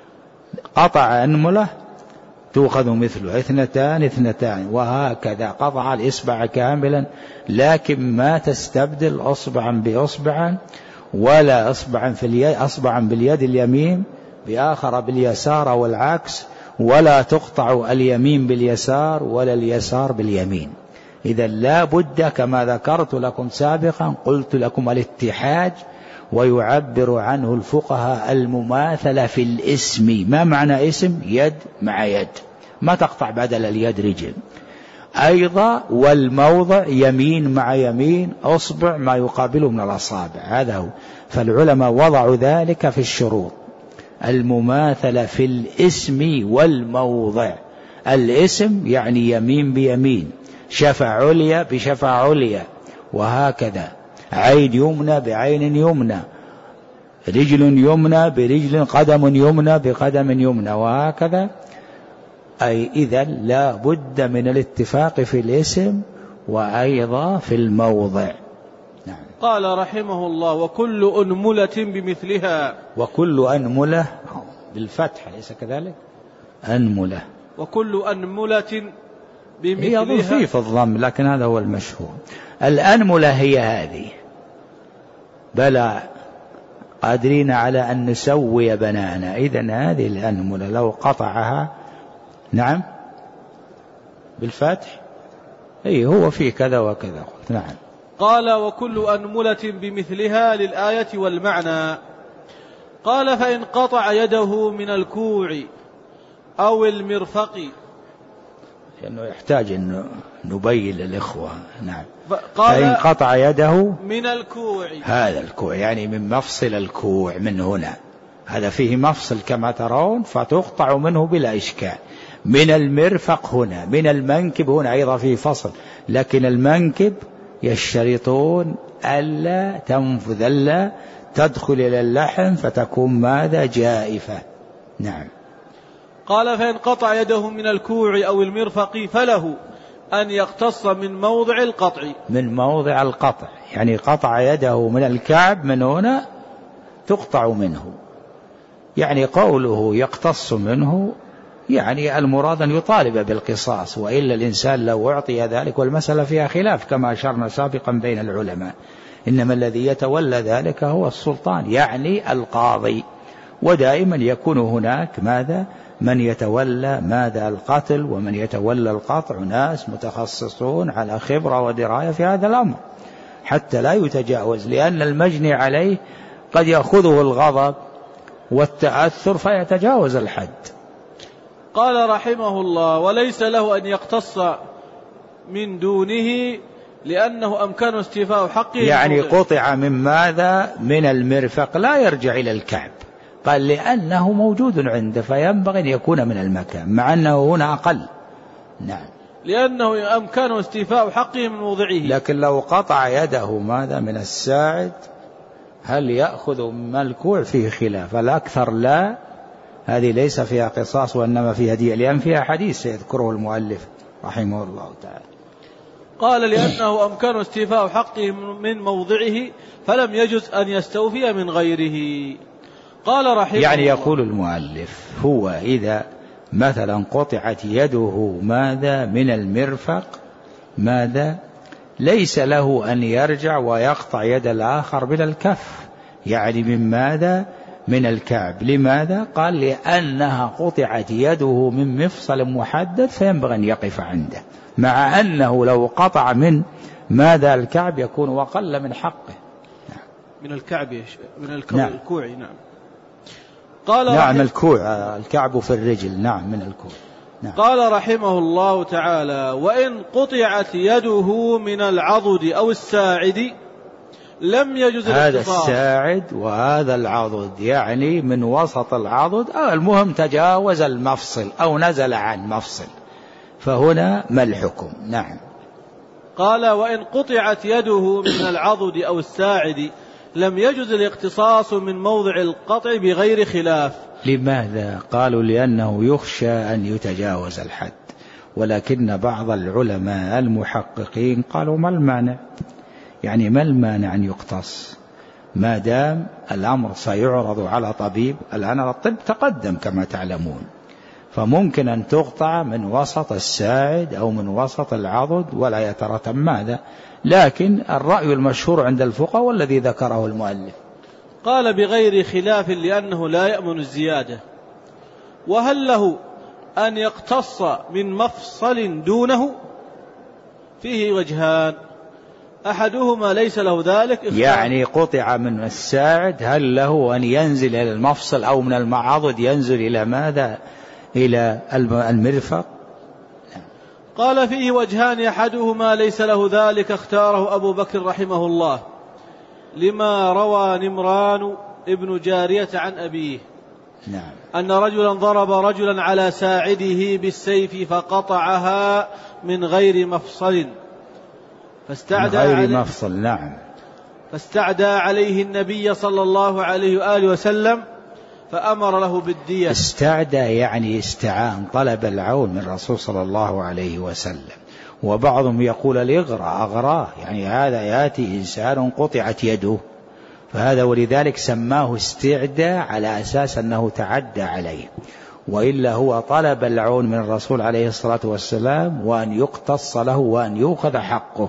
قطع أنملة تؤخذ مثله اثنتان اثنتان، وهكذا قطع الإصبع كاملا، لكن ما تستبدل أصبعا بأصبع، ولا أصبعا في اليد أصبعا باليد اليمين بآخر باليسار والعكس، ولا تقطع اليمين باليسار ولا اليسار باليمين. إذا لا بد كما ذكرت لكم سابقا، قلت لكم الاتحاد، ويعبر عنه الفقهاء المماثلة في الاسم. ما معنى اسم؟ يد مع يد، ما تقطع بدل اليد رجل. أيضا والموضع يمين مع يمين، أصبع ما يقابله من الأصابع، هذا هو. فالعلماء وضعوا ذلك في الشروط، المماثلة في الاسم والموضع. الاسم يعني يمين بيمين، شفع عليا بشفع عليا، وهكذا عين يمنى بعين يمنى، رجل يمنى برجل، قدم يمنى بقدم يمنى، وهكذا. أي إذا لا بد من الاتفاق في الاسم وأيضا في الموضع. نعم. قال رحمه الله وكل أنملة بمثلها. وكل أنملة بالفتح ليس كذلك؟ أنملة. وكل أنملة بمثلها. هي ضفيف الضم لكن هذا هو المشهور. الأنملة هي هذه، بلى قادرين على أن نسوي بنانا، إذن هذه الأنملة لو قطعها. نعم بالفتح، أي هو في كذا وكذا. نعم. قال وكل أنملة بمثلها للآية والمعنى. قال فإن قطع يده من الكوع أو المرفق، لأنه يحتاج أن نبين للإخوة. نعم. فإن قطع يده من الكوع، هذا الكوع يعني من مفصل الكوع من هنا، هذا فيه مفصل كما ترون فتقطع منه بلا إشكال. من المرفق هنا، من المنكب هنا أيضا فيه فصل، لكن المنكب يشترطون ألا تنفذ، ألا تدخل إلى اللحم فتكون ماذا؟ جائفة. نعم. قال فإن قطع يده من الكوع أو المرفق فله أن يقتص من موضع القطع. من موضع القطع يعني قطع يده من الكعب من هنا تقطع منه، يعني قوله يقتص منه يعني المراد أن يطالب بالقصاص، وإلا الإنسان لو أعطي ذلك، والمسألة فيها خلاف كما أشرنا سابقا بين العلماء، إنما الذي يتولى ذلك هو السلطان يعني القاضي، ودائما يكون هناك ماذا؟ من يتولى ماذا؟ القتل، ومن يتولى القطع ناس متخصصون على خبرة ودراية في هذا الأمر حتى لا يتجاوز، لأن المجني عليه قد يأخذه الغضب والتأثر فيتجاوز الحد. قال رحمه الله وليس له أن يقتص من دونه لأنه أمكن استيفاء حقه، يعني قطع من ماذا؟ من المرفق، لا يرجع إلى الكعب، قال لأنه موجود عنده فينبغي أن يكون من المكان، مع أنه هنا أقل. نعم. لأنه أمكن استيفاء حقه من موضعه. لكن لو قطع يده ماذا؟ من الساعد، هل يأخذ من الكوع؟ فيه خلاف، الأكثر لا، هذه ليس فيها قصاص وإنما فيها دية، لأن فيها حديث سيذكره المؤلف رحمه الله تعالى. قال لأنه أمكن استيفاء حقه من موضعه فلم يجز أن يستوفي من غيره. قال رحمه يعني يقول المؤلف هو إذا مثلا قطعت يده ماذا من المرفق ماذا ليس له أن يرجع ويقطع يد الآخر من الكف، يعني من ماذا من الكعب. لماذا؟ قال لأنها قطعت يده من مفصل محدد فينبغي أن يقف عنده، مع أنه لو قطع من ماذا الكعب يكون وقل من حقه. من الكعب من الكوع. نعم. الكوع. نعم. قال نعم الكوع، الكعب في الرجل. نعم من الكوع. نعم. قال رحمه الله تعالى: وإن قطعت يده من العضد أو الساعد لم يجوز الاقتصاص. هذا الساعد وهذا العضد، يعني من وسط العضد أو المهم تجاوز المفصل أو نزل عن مفصل، فهنا ما الحكم؟ نعم. قال: وإن قطعت يده من العضد أو الساعد لم يجوز الاقتصاص من موضع القطع بغير خلاف. لماذا؟ قالوا لأنه يخشى أن يتجاوز الحد، ولكن بعض العلماء المحققين قالوا ما المانع، يعني ما المانع أن يقتص ما دام الأمر سيعرض على طبيب. الآن الطب تقدم كما تعلمون، فممكن أن تقطع من وسط الساعد أو من وسط العضد ولا يترتب ماذا، لكن الرأي المشهور عند الفقهاء والذي ذكره المؤلف. قال: بغير خلاف لأنه لا يأمن الزيادة. وهل له أن يقتص من مفصل دونه؟ فيه وجهان، أحدهما ليس له ذلك. يعني قطع من الساعد، هل له أن ينزل إلى المفصل أو من المعضد ينزل إلى ماذا؟ إلى المرفق؟ قال: فيه وجهان، أحدهما ليس له ذلك، اختاره أبو بكر رحمه الله لما روى نمران ابن جارية عن أبيه نعم. أن رجلا ضرب رجلا على ساعده بالسيف فقطعها من غير مفصل فاستعدى من غير عليه مفصل. نعم. فاستعدى عليه النبي صلى الله عليه وآله وسلم فأمر له بالدية. استعدى يعني استعان، طلب العون من الرسول صلى الله عليه وسلم. وبعضهم يقول الإغراء، أغراه، يعني هذا يأتي إنسان قطعت يده، فهذا ولذلك سماه استعدى على أساس أنه تعدى عليه، وإلا هو طلب العون من الرسول عليه الصلاة والسلام وأن يقتص له وأن يؤخذ حقه.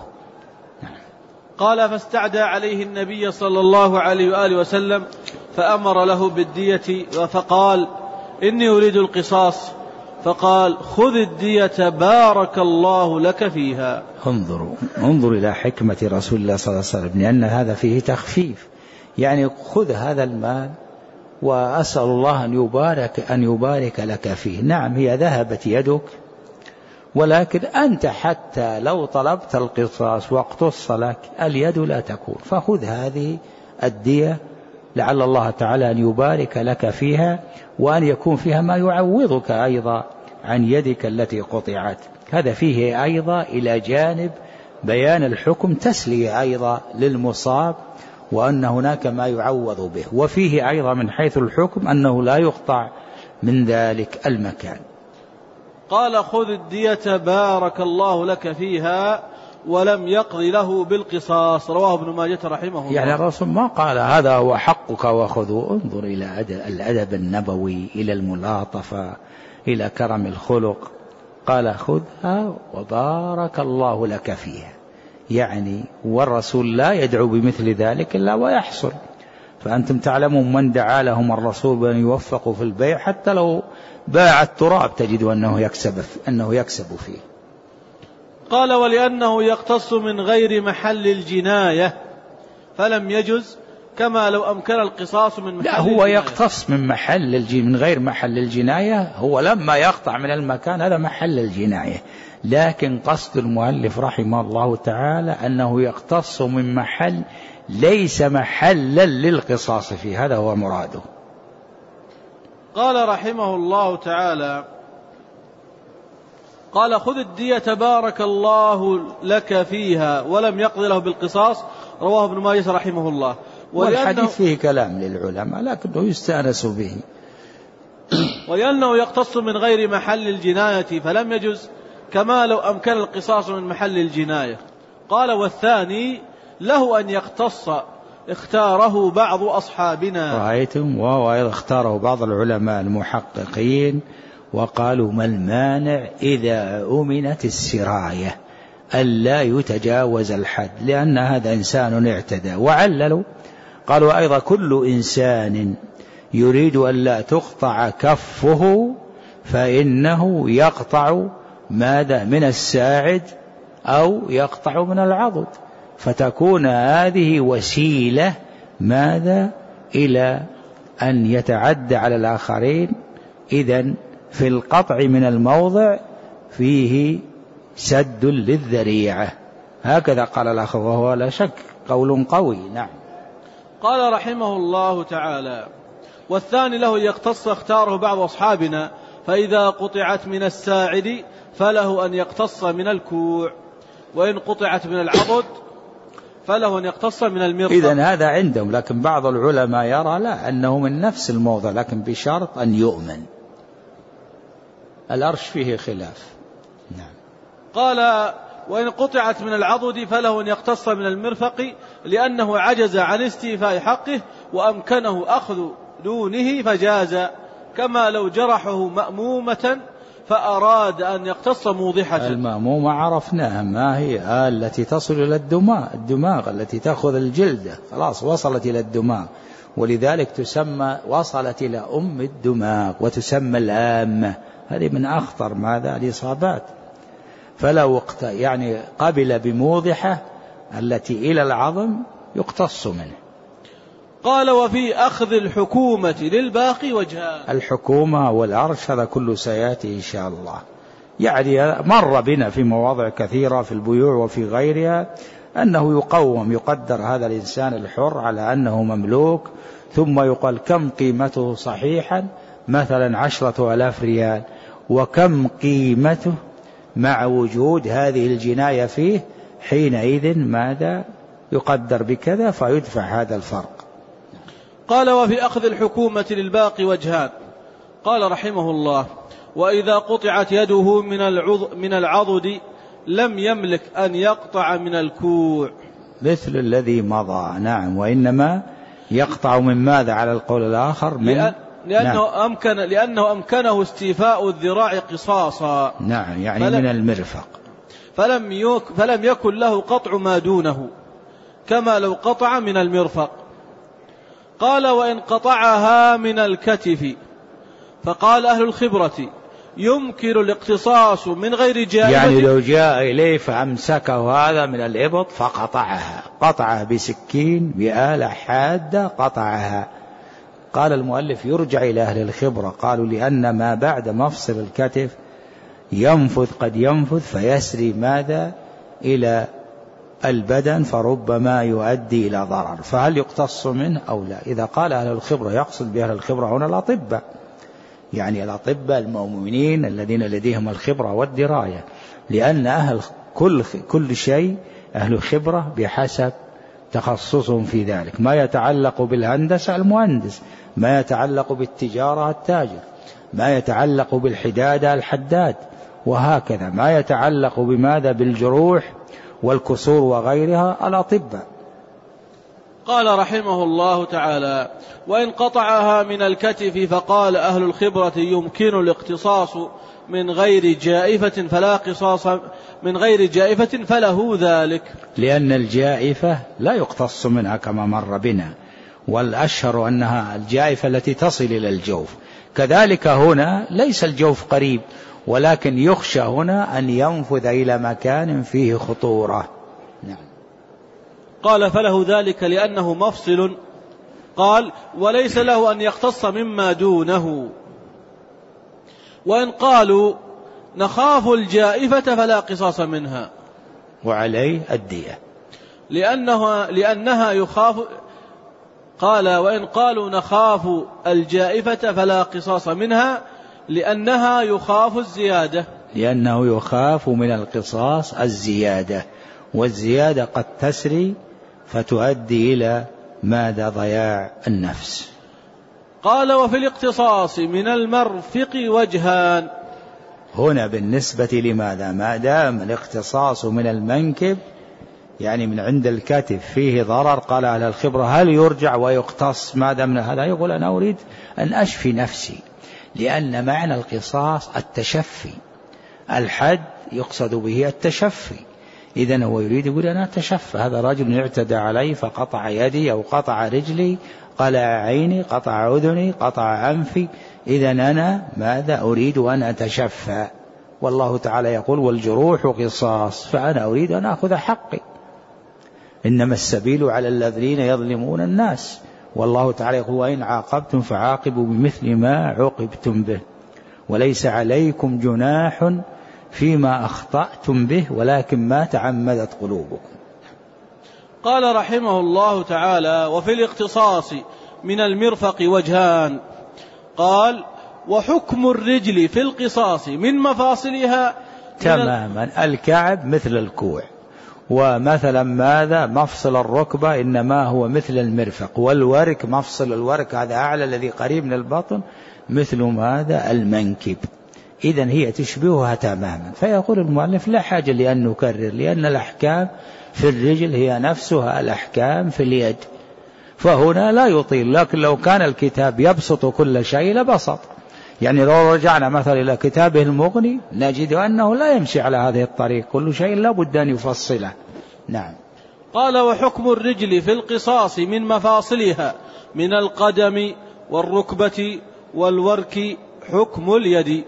قال: فاستعدى عليه النبي صلى الله عليه وآله وسلم فأمر له بالدية، فقال: إني أريد القصاص. فقال: خذ الدية بارك الله لك فيها. انظروا انظروا إلى حكمة رسول الله صلى الله عليه وسلم، لأن هذا فيه تخفيف، يعني خذ هذا المال وأسأل الله أن يبارك أن يبارك لك فيه. نعم هي ذهبت يدك، ولكن أنت حتى لو طلبت القصاص واقتص لك اليد لا تكون، فخذ هذه الدية لعل الله تعالى أن يبارك لك فيها وأن يكون فيها ما يعوضك أيضا عن يدك التي قطعت. هذا فيه أيضا إلى جانب بيان الحكم تسلية أيضا للمصاب، وأن هناك ما يعوض به، وفيه أيضا من حيث الحكم أنه لا يقطع من ذلك المكان. قال: خذ الدية بارك الله لك فيها ولم يقضي له بالقصاص. رواه ابن ماجه رحمه الله. يعني الرسول ما قال هذا هو حقك وخذه. انظر إلى الأدب النبوي، إلى الملاطفة، إلى كرم الخلق. قال: خذها وبارك الله لك فيها، يعني والرسول لا يدعو بمثل ذلك إلا ويحصل. فأنتم تعلمون من دعا لهم الرسول بأن يوفقوا في البيع حتى لو باع التراب تجد أنه يكسب أنه يكسب فيه. قال: ولأنه يقتص من غير محل الجناية فلم يجز، كما لو أمكن القصاص من محل. لا هو الجناية. يقتص من محل الجناية من غير محل الجناية، هو لما يقطع من المكان هذا محل الجناية، لكن قصد المؤلف رحمه الله تعالى أنه يقتص من محل ليس محلا للقصاص فيه، هذا هو مراده. قال رحمه الله تعالى: قال: خذ الدية بارك الله لك فيها ولم يقضي له بالقصاص. رواه ابن ماجه رحمه الله. والحديث فيه كلام للعلماء لكنه يستأنس به. ولأنه يقتص من غير محل الجناية فلم يجز، كما لو أمكن القصاص من محل الجناية. قال: والثاني له أن يقتص، اختاره بعض أصحابنا. رأيتم؟ وهو أيضا اختاره بعض العلماء المحققين، وقالوا ما المانع إذا أمنت السراية ألا يتجاوز الحد، لأن هذا إنسان اعتدى. وعللوا قالوا أيضا كل إنسان يريد أن لا تقطع كفه فإنه يقطع ماذا من الساعد أو يقطع من العضد، فتكون هذه وسيلة ماذا إلى أن يتعدى على الآخرين. إذن في القطع من الموضع فيه سد للذريعة، هكذا قال الأخ، وهو لا شك قول قوي. نعم. قال رحمه الله تعالى: والثاني له يقتص اختاره بعض أصحابنا، فإذا قطعت من الساعد فله أن يقتص من الكوع، وإن قطعت من العضد فله أن يقتص من المرفق. إذن هذا عندهم، لكن بعض العلماء يرى لا، أنه من نفس الموضع لكن بشرط أن يؤمن. الأرش فيه خلاف. نعم. قال: وإن قطعت من العضد فله أن يقتص من المرفق، لأنه عجز عن استيفاء حقه وأمكنه أخذ دونه فجاز، كما لو جرحه مأمومة فأراد أن يقتص موضحة. المأمومة عرفناها ما هي التي تصل إلى الدماغ، الدماغ التي تأخذ الجلدة، خلاص وصلت إلى الدماغ، ولذلك تسمى وصلت إلى أم الدماغ وتسمى الآمة. هذه من أخطر ماذا الإصابات. فلو يعني قبل بموضحة التي إلى العظم يقتص منه. قال: وفي أخذ الحكومة للباقي وجهان. الحكومة والعرش هذا كله سيأتي إن شاء الله. يعني مر بنا في مواضع كثيرة في البيوع وفي غيرها أنه يقوم، يقدر هذا الإنسان الحر على أنه مملوك، ثم يقال كم قيمته صحيحا، مثلا عشرة ألاف ريال، وكم قيمته مع وجود هذه الجناية فيه، حينئذ ماذا يقدر بكذا فيدفع هذا الفرق. قال: وفي أخذ الحكومة للباقي وجهان. قال رحمه الله: وإذا قطعت يده من العضد لم يملك أن يقطع من الكوع، مثل الذي مضى. نعم. وإنما يقطع من ماذا على القول الآخر؟ من لأن لأنه, نعم. أمكن لأنه أمكنه استيفاء الذراع قصاصا. نعم، يعني فلم من المرفق. فلم, يك فلم يكن له قطع ما دونه، كما لو قطع من المرفق. قال: وإن قطعها من الكتف فقال أهل الخبرة يمكن الاقتصاص من غير جائفة. يعني لو جاء إليه فأمسكه هذا من الإبط فقطعها، قطعها بسكين بآلة حادة قطعها. قال المؤلف يرجع إلى أهل الخبرة، قالوا لأن ما بعد مفصل الكتف ينفذ، قد ينفذ فيسري ماذا إلى البدن، فربما يؤدي إلى ضرر، فهل يقتص منه أو لا؟ إذا قال أهل الخبرة يقصد بأهل الخبرة هنا الأطباء، يعني الأطباء المؤمنين الذين لديهم الخبرة والدراية، لأن أهل كل, كل شيء أهل خبرة بحسب تخصصهم في ذلك. ما يتعلق بالهندسة المهندس، ما يتعلق بالتجارة التاجر، ما يتعلق بالحدادة الحداد، وهكذا ما يتعلق بماذا بالجروح والكسور وغيرها الأطباء. قال رحمه الله تعالى: وإن قطعها من الكتف فقال أهل الخبرة يمكن الاقتصاص من غير جائفة فلا قصاص من غير جائفة فله ذلك، لأن الجائفة لا يقتص منها كما مر بنا، والأشهر أنها الجائفة التي تصل إلى الجوف. كذلك هنا ليس الجوف قريب، ولكن يخشى هنا أن ينفذ إلى مكان فيه خطورة. نعم. قال: فله ذلك لأنه مفصل. قال: وليس له أن يقتص مما دونه. وإن قالوا نخاف الجائفة فلا قصاص منها، وعليه الدية لأنها, لأنها يخاف. قال: وإن قالوا نخاف الجائفة فلا قصاص منها لأنها يخاف الزيادة، لأنه يخاف من القصاص الزيادة، والزيادة قد تسري فتؤدي إلى ماذا ضياع النفس. قال: وفي الاقتصاص من المرفق وجهان. هنا بالنسبة لماذا؟ ما دام الاقتصاص من المنكب يعني من عند الكتف فيه ضرر، قال أهل الخبرة هل يرجع ويقتص ما دام من هذا؟ يقول أنا أريد أن أشفي نفسي، لأن معنى القصاص التشفي، الحد يقصد به التشفي. إذن هو يريد يقول أنا أتشفى، هذا رجل اعتدى علي فقطع يدي أو قطع رجلي، قلع عيني، قطع أذني، قطع أنفي، إذن أنا ماذا أريد أن أتشفى. والله تعالى يقول والجروح قصاص، فأنا أريد أن أخذ حقي، إنما السبيل على الذين يظلمون الناس. والله تعالى يقول وإن عاقبتم فعاقبوا بمثل ما عوقبتم به وليس عليكم جناح فيما أخطأتم به ولكن ما تعمدت قلوبكم. قال رحمه الله تعالى وفي الاقتصاص من المرفق وجهان. قال وحكم الرجل في القصاص من مفاصلها تماما، الكعب مثل الكوع، ومثلا ماذا مفصل الركبة إنما هو مثل المرفق، والورك مفصل الورك هذا أعلى الذي قريب من البطن مثل ماذا المنكب. إذن هي تشبهها تماما. فيقول المؤلف لا حاجة لأن نكرر، لأن الأحكام في الرجل هي نفسها الأحكام في اليد، فهنا لا يطيل. لكن لو كان الكتاب يبسط كل شيء لبسط، يعني لو رجعنا مثلا إلى كتابه المغني نجد أنه لا يمشي على هذه الطريق، كل شيء لا بد أن يفصله. نعم. قال وحكم الرجل في القصاص من مفاصلها من القدم والركبة والورك حكم اليد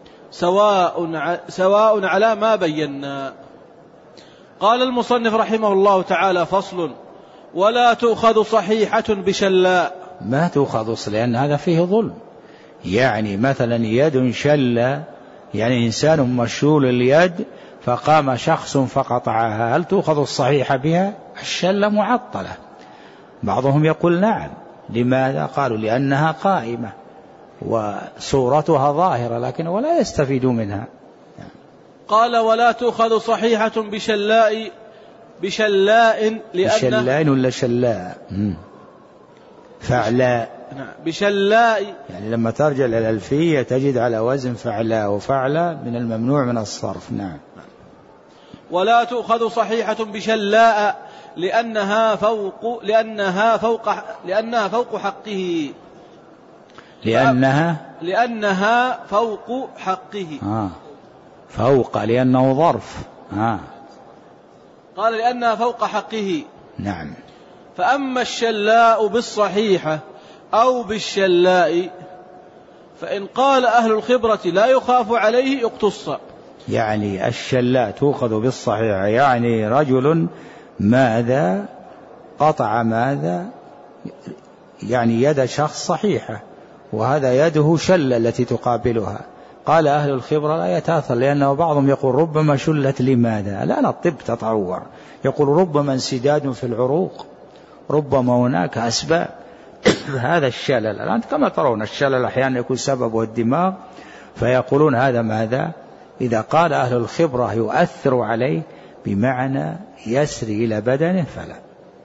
سواء سواء على ما بينا. قال المصنف رحمه الله تعالى فصل ولا تؤخذ صحيحة بشلاء. ما تؤخذ لأن هذا فيه ظلم، يعني مثلا يد شلة، يعني إنسان مشلول اليد فقام شخص فقطعها، هل تؤخذ الصحيحة بها؟ الشلة معطلة. بعضهم يقول نعم. لماذا؟ قالوا لأنها قائمة وصورتها ظاهرة لكن ولا يستفيد منها. قال ولا تؤخذ صحيحة بشلاء بشلاء لأن بشلاء ولا شلاء فعلاء بشلاء، يعني لما ترجع إلى الألفية تجد على وزن فعلاء، وفعلاء من الممنوع من الصرف. نعم. ولا تؤخذ صحيحة بشلاء لأنها فوق لأنها فوق لأنها فوق حقه لأنها لأنها فوق حقه آه. فوق لأنه ظرف آه. قال لأنها فوق حقه. نعم. فأما الشلاء بالصحيحة أو بالشلاء فإن قال أهل الخبرة لا يخاف عليه يقتص. يعني الشلاء تؤخذ بالصحيحة، يعني رجل ماذا قطع ماذا يعني يد شخص صحيحة وهذا يده شلة التي تقابلها. قال أهل الخبرة لا يتأثر، لأنه بعضهم يقول ربما شلت لماذا؟ لأن الطب تطور، يقول ربما انسداد في العروق، ربما هناك أسباب. هذا الشلل الآن كما ترون الشلل أحيانا يكون سببه الدماغ، فيقولون هذا ماذا؟ إذا قال أهل الخبرة يؤثر عليه بمعنى يسري إلى بدنه فلا.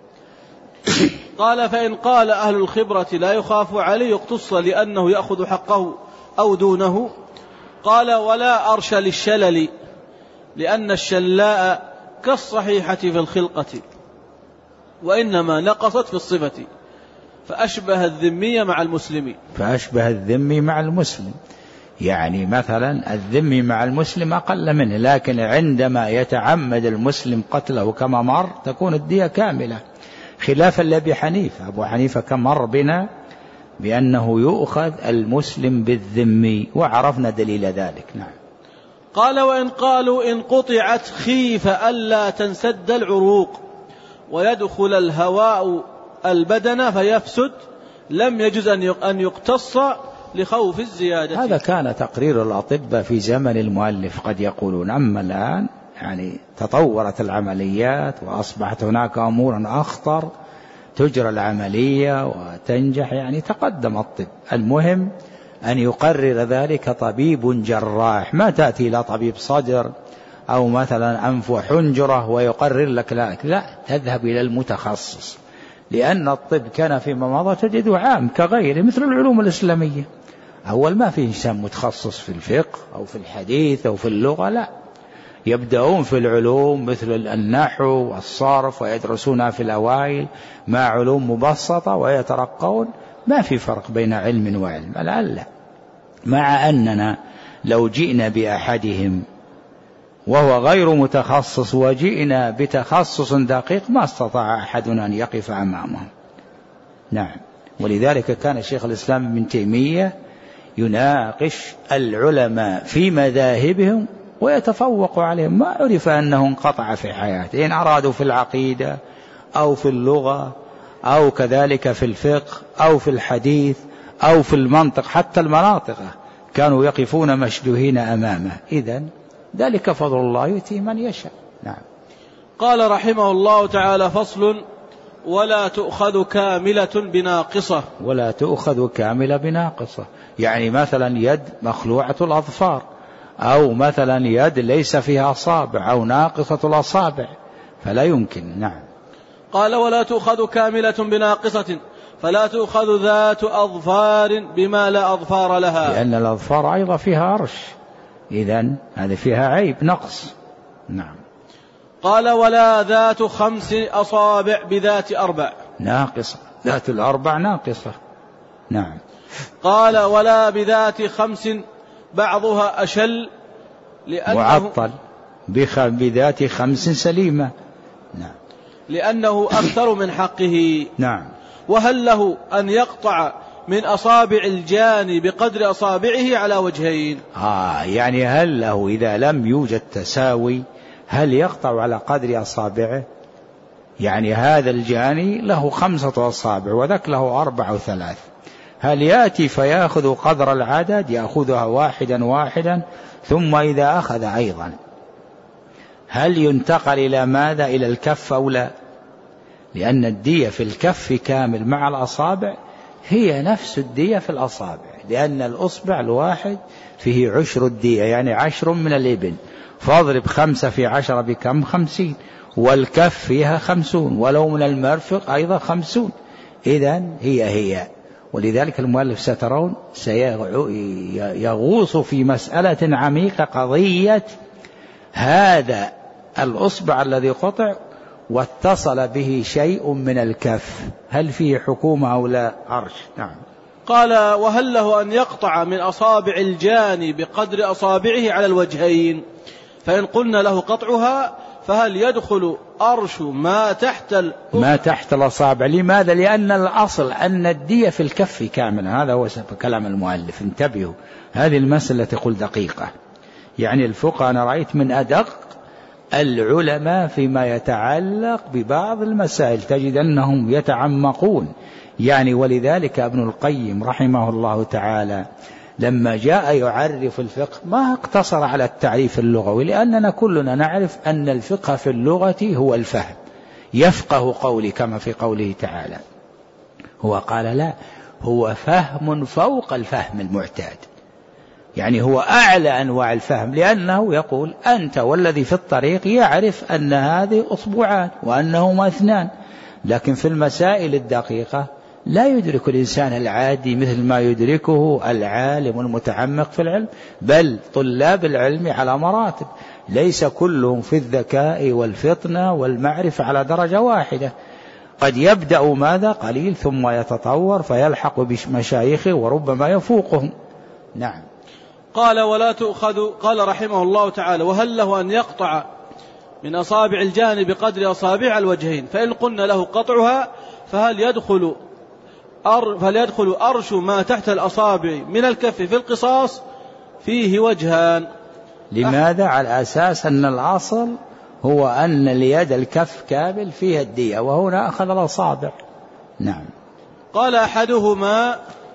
قال فإن قال أهل الخبرة لا يخاف عليه يقتص لأنه يأخذ حقه أو دونه. قال ولا أرش للشلل لأن الشلاء كالصحيحة في الخلقة وإنما نقصت في الصفة فأشبه الذمي مع المسلم. فأشبه الذمي مع المسلم، يعني مثلا الذمي مع المسلم أقل منه، لكن عندما يتعمد المسلم قتله كما مر تكون الدية كاملة، خلافا لأبي حنيفة. أبو حنيفة كم مر بنا بأنه يؤخذ المسلم بالذمي وعرفنا دليل ذلك. نعم. قال وإن قالوا إن قطعت خيف ألا تنسد العروق ويدخل الهواء البدن فيفسد لم يجوز أن يقتص لخوف الزيادة. هذا كان تقرير الأطباء في زمن المؤلف قد يقولون، أما الآن يعني تطورت العمليات وأصبحت هناك أمور أخطر تجرى العملية وتنجح، يعني تقدم الطب. المهم أن يقرر ذلك طبيب جراح، ما تأتي إلى طبيب صدر أو مثلا أنف وحنجرة ويقرر لك لا, لا تذهب إلى المتخصص، لأن الطب كان فيما مضى تجده عام كغيره مثل العلوم الإسلامية. أول ما في إنسان متخصص في الفقه أو في الحديث أو في اللغة، لا، يبدأون في العلوم مثل النحو والصرف ويدرسونها في الأوائل مع علوم مبسطة ويترقون، ما في فرق بين علم وعلم. لا لا مع أننا لو جئنا بأحدهم وهو غير متخصص وجئنا بتخصص دقيق ما استطاع أحدنا أن يقف أمامه. نعم. ولذلك كان شيخ الإسلام ابن تيمية يناقش العلماء في مذاهبهم ويتفوق عليهم، ما عرف أنه انقطع في حياته، إن أرادوا في العقيدة أو في اللغة أو كذلك في الفقه أو في الحديث أو في المنطق، حتى المناطق كانوا يقفون مشدوهين أمامه. إذن ذلك فضل الله يؤتيه من يشاء. نعم. قال رحمه الله تعالى: فصل: ولا تؤخذ كاملة بناقصة. ولا تؤخذ كاملة بناقصة، يعني مثلا يد مخلوعة الأظفار، أو مثلا يد ليس فيها أصابع، أو ناقصة الأصابع، فلا يمكن. نعم. قال: ولا تؤخذ كاملة بناقصة، فلا تؤخذ ذات أظفار بما لا أظفار لها، لأن الأظفار أيضا فيها عرش، إذن هذه فيها عيب نقص. نعم. قال: ولا ذات خمس أصابع بذات أربع، ناقصة، ذات الأربع ناقصة. نعم. قال: ولا بذات خمس بعضها أشل لأنه معطل بذات خمس سليمة. نعم. لأنه أكثر من حقه. نعم. وهل له أن يقطع من أصابع الجاني بقدر أصابعه على وجهين؟ آه يعني هل له إذا لم يوجد تساوي هل يقطع على قدر أصابعه؟ يعني هذا الجاني له خمسة أصابع وذاك له أربع أو ثلاث، هل يأتي فيأخذ قدر العدد، يأخذها واحدا واحدا، ثم إذا أخذ أيضا هل ينتقل إلى ماذا؟ إلى الكف أو لا؟ لأن الدية في الكف كامل مع الأصابع هي نفس الدية في الأصابع، لأن الأصبع الواحد فيه عشر الدية، يعني عشر من الإبن، فاضرب خمسة في عشرة بكم؟ خمسين، والكف فيها خمسون، ولو من المرفق أيضا خمسون، إذن هي هي. ولذلك المؤلف سترون سيغوص في مسألة عميقة، قضية هذا الأصبع الذي قطع واتصل به شيء من الكف، هل فيه حكومة أو لا؟ عرش. نعم. قال: وهل له أن يقطع من أصابع الجاني بقدر أصابعه على الوجهين؟ فإن قلنا له قطعها فهل يدخل أرش ما تحت ما تحت الأصابع؟ لماذا؟ لأن الأصل أن الدية في الكف كاملة، هذا هو كلام المؤلف. انتبهوا، هذه المسألة تقول دقيقة، يعني الفقهاء أنا رأيت من أدق العلماء فيما يتعلق ببعض المسائل، تجد أنهم يتعمقون يعني. ولذلك ابن القيم رحمه الله تعالى لما جاء يعرف الفقه ما اقتصر على التعريف اللغوي، لأننا كلنا نعرف أن الفقه في اللغة هو الفهم، يفقه قولي كما في قوله تعالى. هو قال لا، هو فهم فوق الفهم المعتاد، يعني هو أعلى أنواع الفهم، لأنه يقول أنت والذي في الطريق يعرف أن هذه أصبعان وأنهما اثنان، لكن في المسائل الدقيقة لا يدرك الإنسان العادي مثل ما يدركه العالم المتعمق في العلم، بل طلاب العلم على مراتب، ليس كلهم في الذكاء والفطنة والمعرفة على درجة واحدة، قد يبدأ ماذا قليل ثم يتطور فيلحق بمشايخه وربما يفوقهم. نعم. قال: ولا تؤخذ. قال رحمه الله تعالى: وهل له أن يقطع من أصابع الجانب بقدر أصابع الوجهين؟ فإن قلنا له قطعها فهل يدخل أر فهل يدخل أرش ما تحت الأصابع من الكف في القصاص؟ فيه وجهان. لماذا؟ على أساس أن الأصل هو أن اليد الكف كامل فيها الدية، وهنا أخذ الأصابع. نعم. قال: أحدهما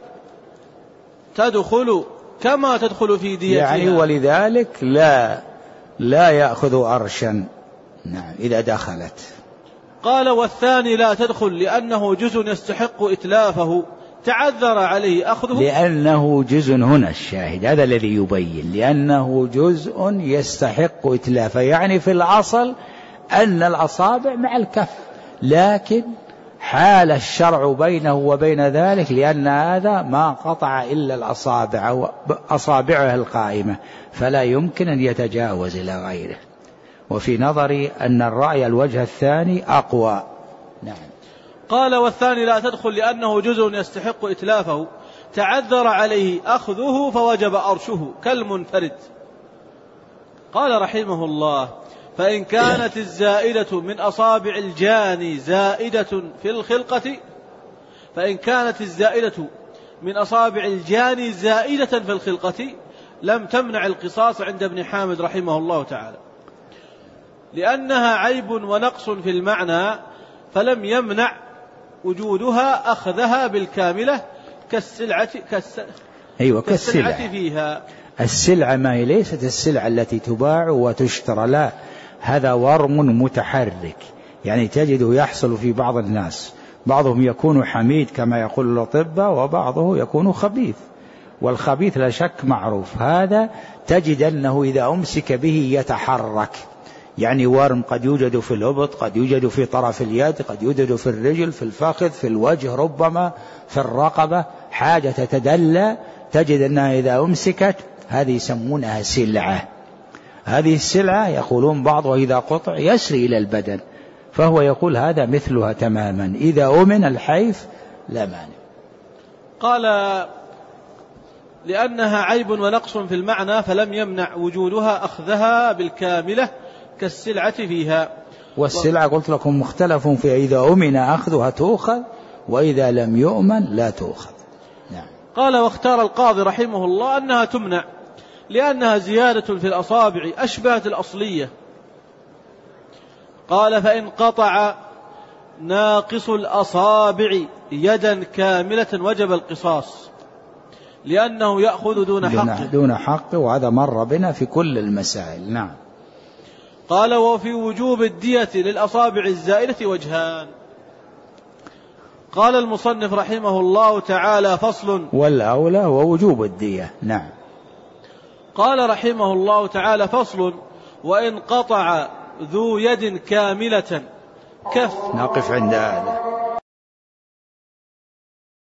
تدخل كما تدخل في ديتها، يعني ولذلك لا لا يأخذ أرشا. نعم إذا دخلت. قال: والثاني لا تدخل لأنه جزء يستحق إتلافه، تعذر عليه أخذه. لأنه جزء، هنا الشاهد هذا الذي يبين، لأنه جزء يستحق إتلافه، يعني في الأصل أن الأصابع مع الكف، لكن حال الشرع بينه وبين ذلك لأن هذا ما قطع إلا الأصابع أو أصابعه القائمة، فلا يمكن أن يتجاوز إلى غيره. وفي نظري أن الرأي الوجه الثاني أقوى. نعم. قال: والثاني لا تدخل لأنه جزء يستحق إتلافه، تعذر عليه أخذه فوجب أرشه كالمنفرد. قال رحمه الله: فإن كانت الزائدة من أصابع الجاني زائدة في الخلقة فإن كانت الزائدة من أصابع الجاني زائدة في الخلقة لم تمنع القصاص عند ابن حامد رحمه الله تعالى، لأنها عيب ونقص في المعنى، فلم يمنع وجودها أخذها بالكاملة كالسلعة, كالس... أيوة كالسلعة كالسلعة فيها. السلعة ما هي ليست السلعة التي تباع وتشترى، لا، هذا ورم متحرك، يعني تجده يحصل في بعض الناس، بعضهم يكون حميد كما يقول الأطباء، وبعضه يكون خبيث، والخبيث لا شك معروف، هذا تجد أنه إذا أمسك به يتحرك، يعني ورم قد يوجد في الإبط، قد يوجد في طرف اليد، قد يوجد في الرجل، في الفخذ، في الوجه، ربما في الرقبة، حاجة تتدلى، تجد أنها إذا أمسكت هذه يسمونها سلعة. هذه السلعة يقولون بعض وإذا قطع يسري إلى البدن، فهو يقول هذا مثلها تماما، إذا أمن الحيف لا مانع. قال: لأنها عيب ونقص في المعنى فلم يمنع وجودها أخذها بالكاملة كالسلعة فيها. والسلعة قلت لكم مختلف في إذا أمن أخذها تؤخذ وإذا لم يؤمن لا تؤخذ. نعم. قال: واختار القاضي رحمه الله أنها تمنع لأنها زيادة في الأصابع أشبهت الأصلية. قال: فإن قطع ناقص الأصابع يدا كاملة وجب القصاص، لأنه يأخذ دون حق دون حق وهذا مر بنا في كل المسائل. نعم. قال: وفي وجوب الدية للأصابع الزائدة وجهان. قال المصنف رحمه الله تعالى: فصل. والأولى ووجوب الدية. نعم. قال رحمه الله تعالى: فصل. وإن قطع ذو يد كاملة كف. نقف عند هذا.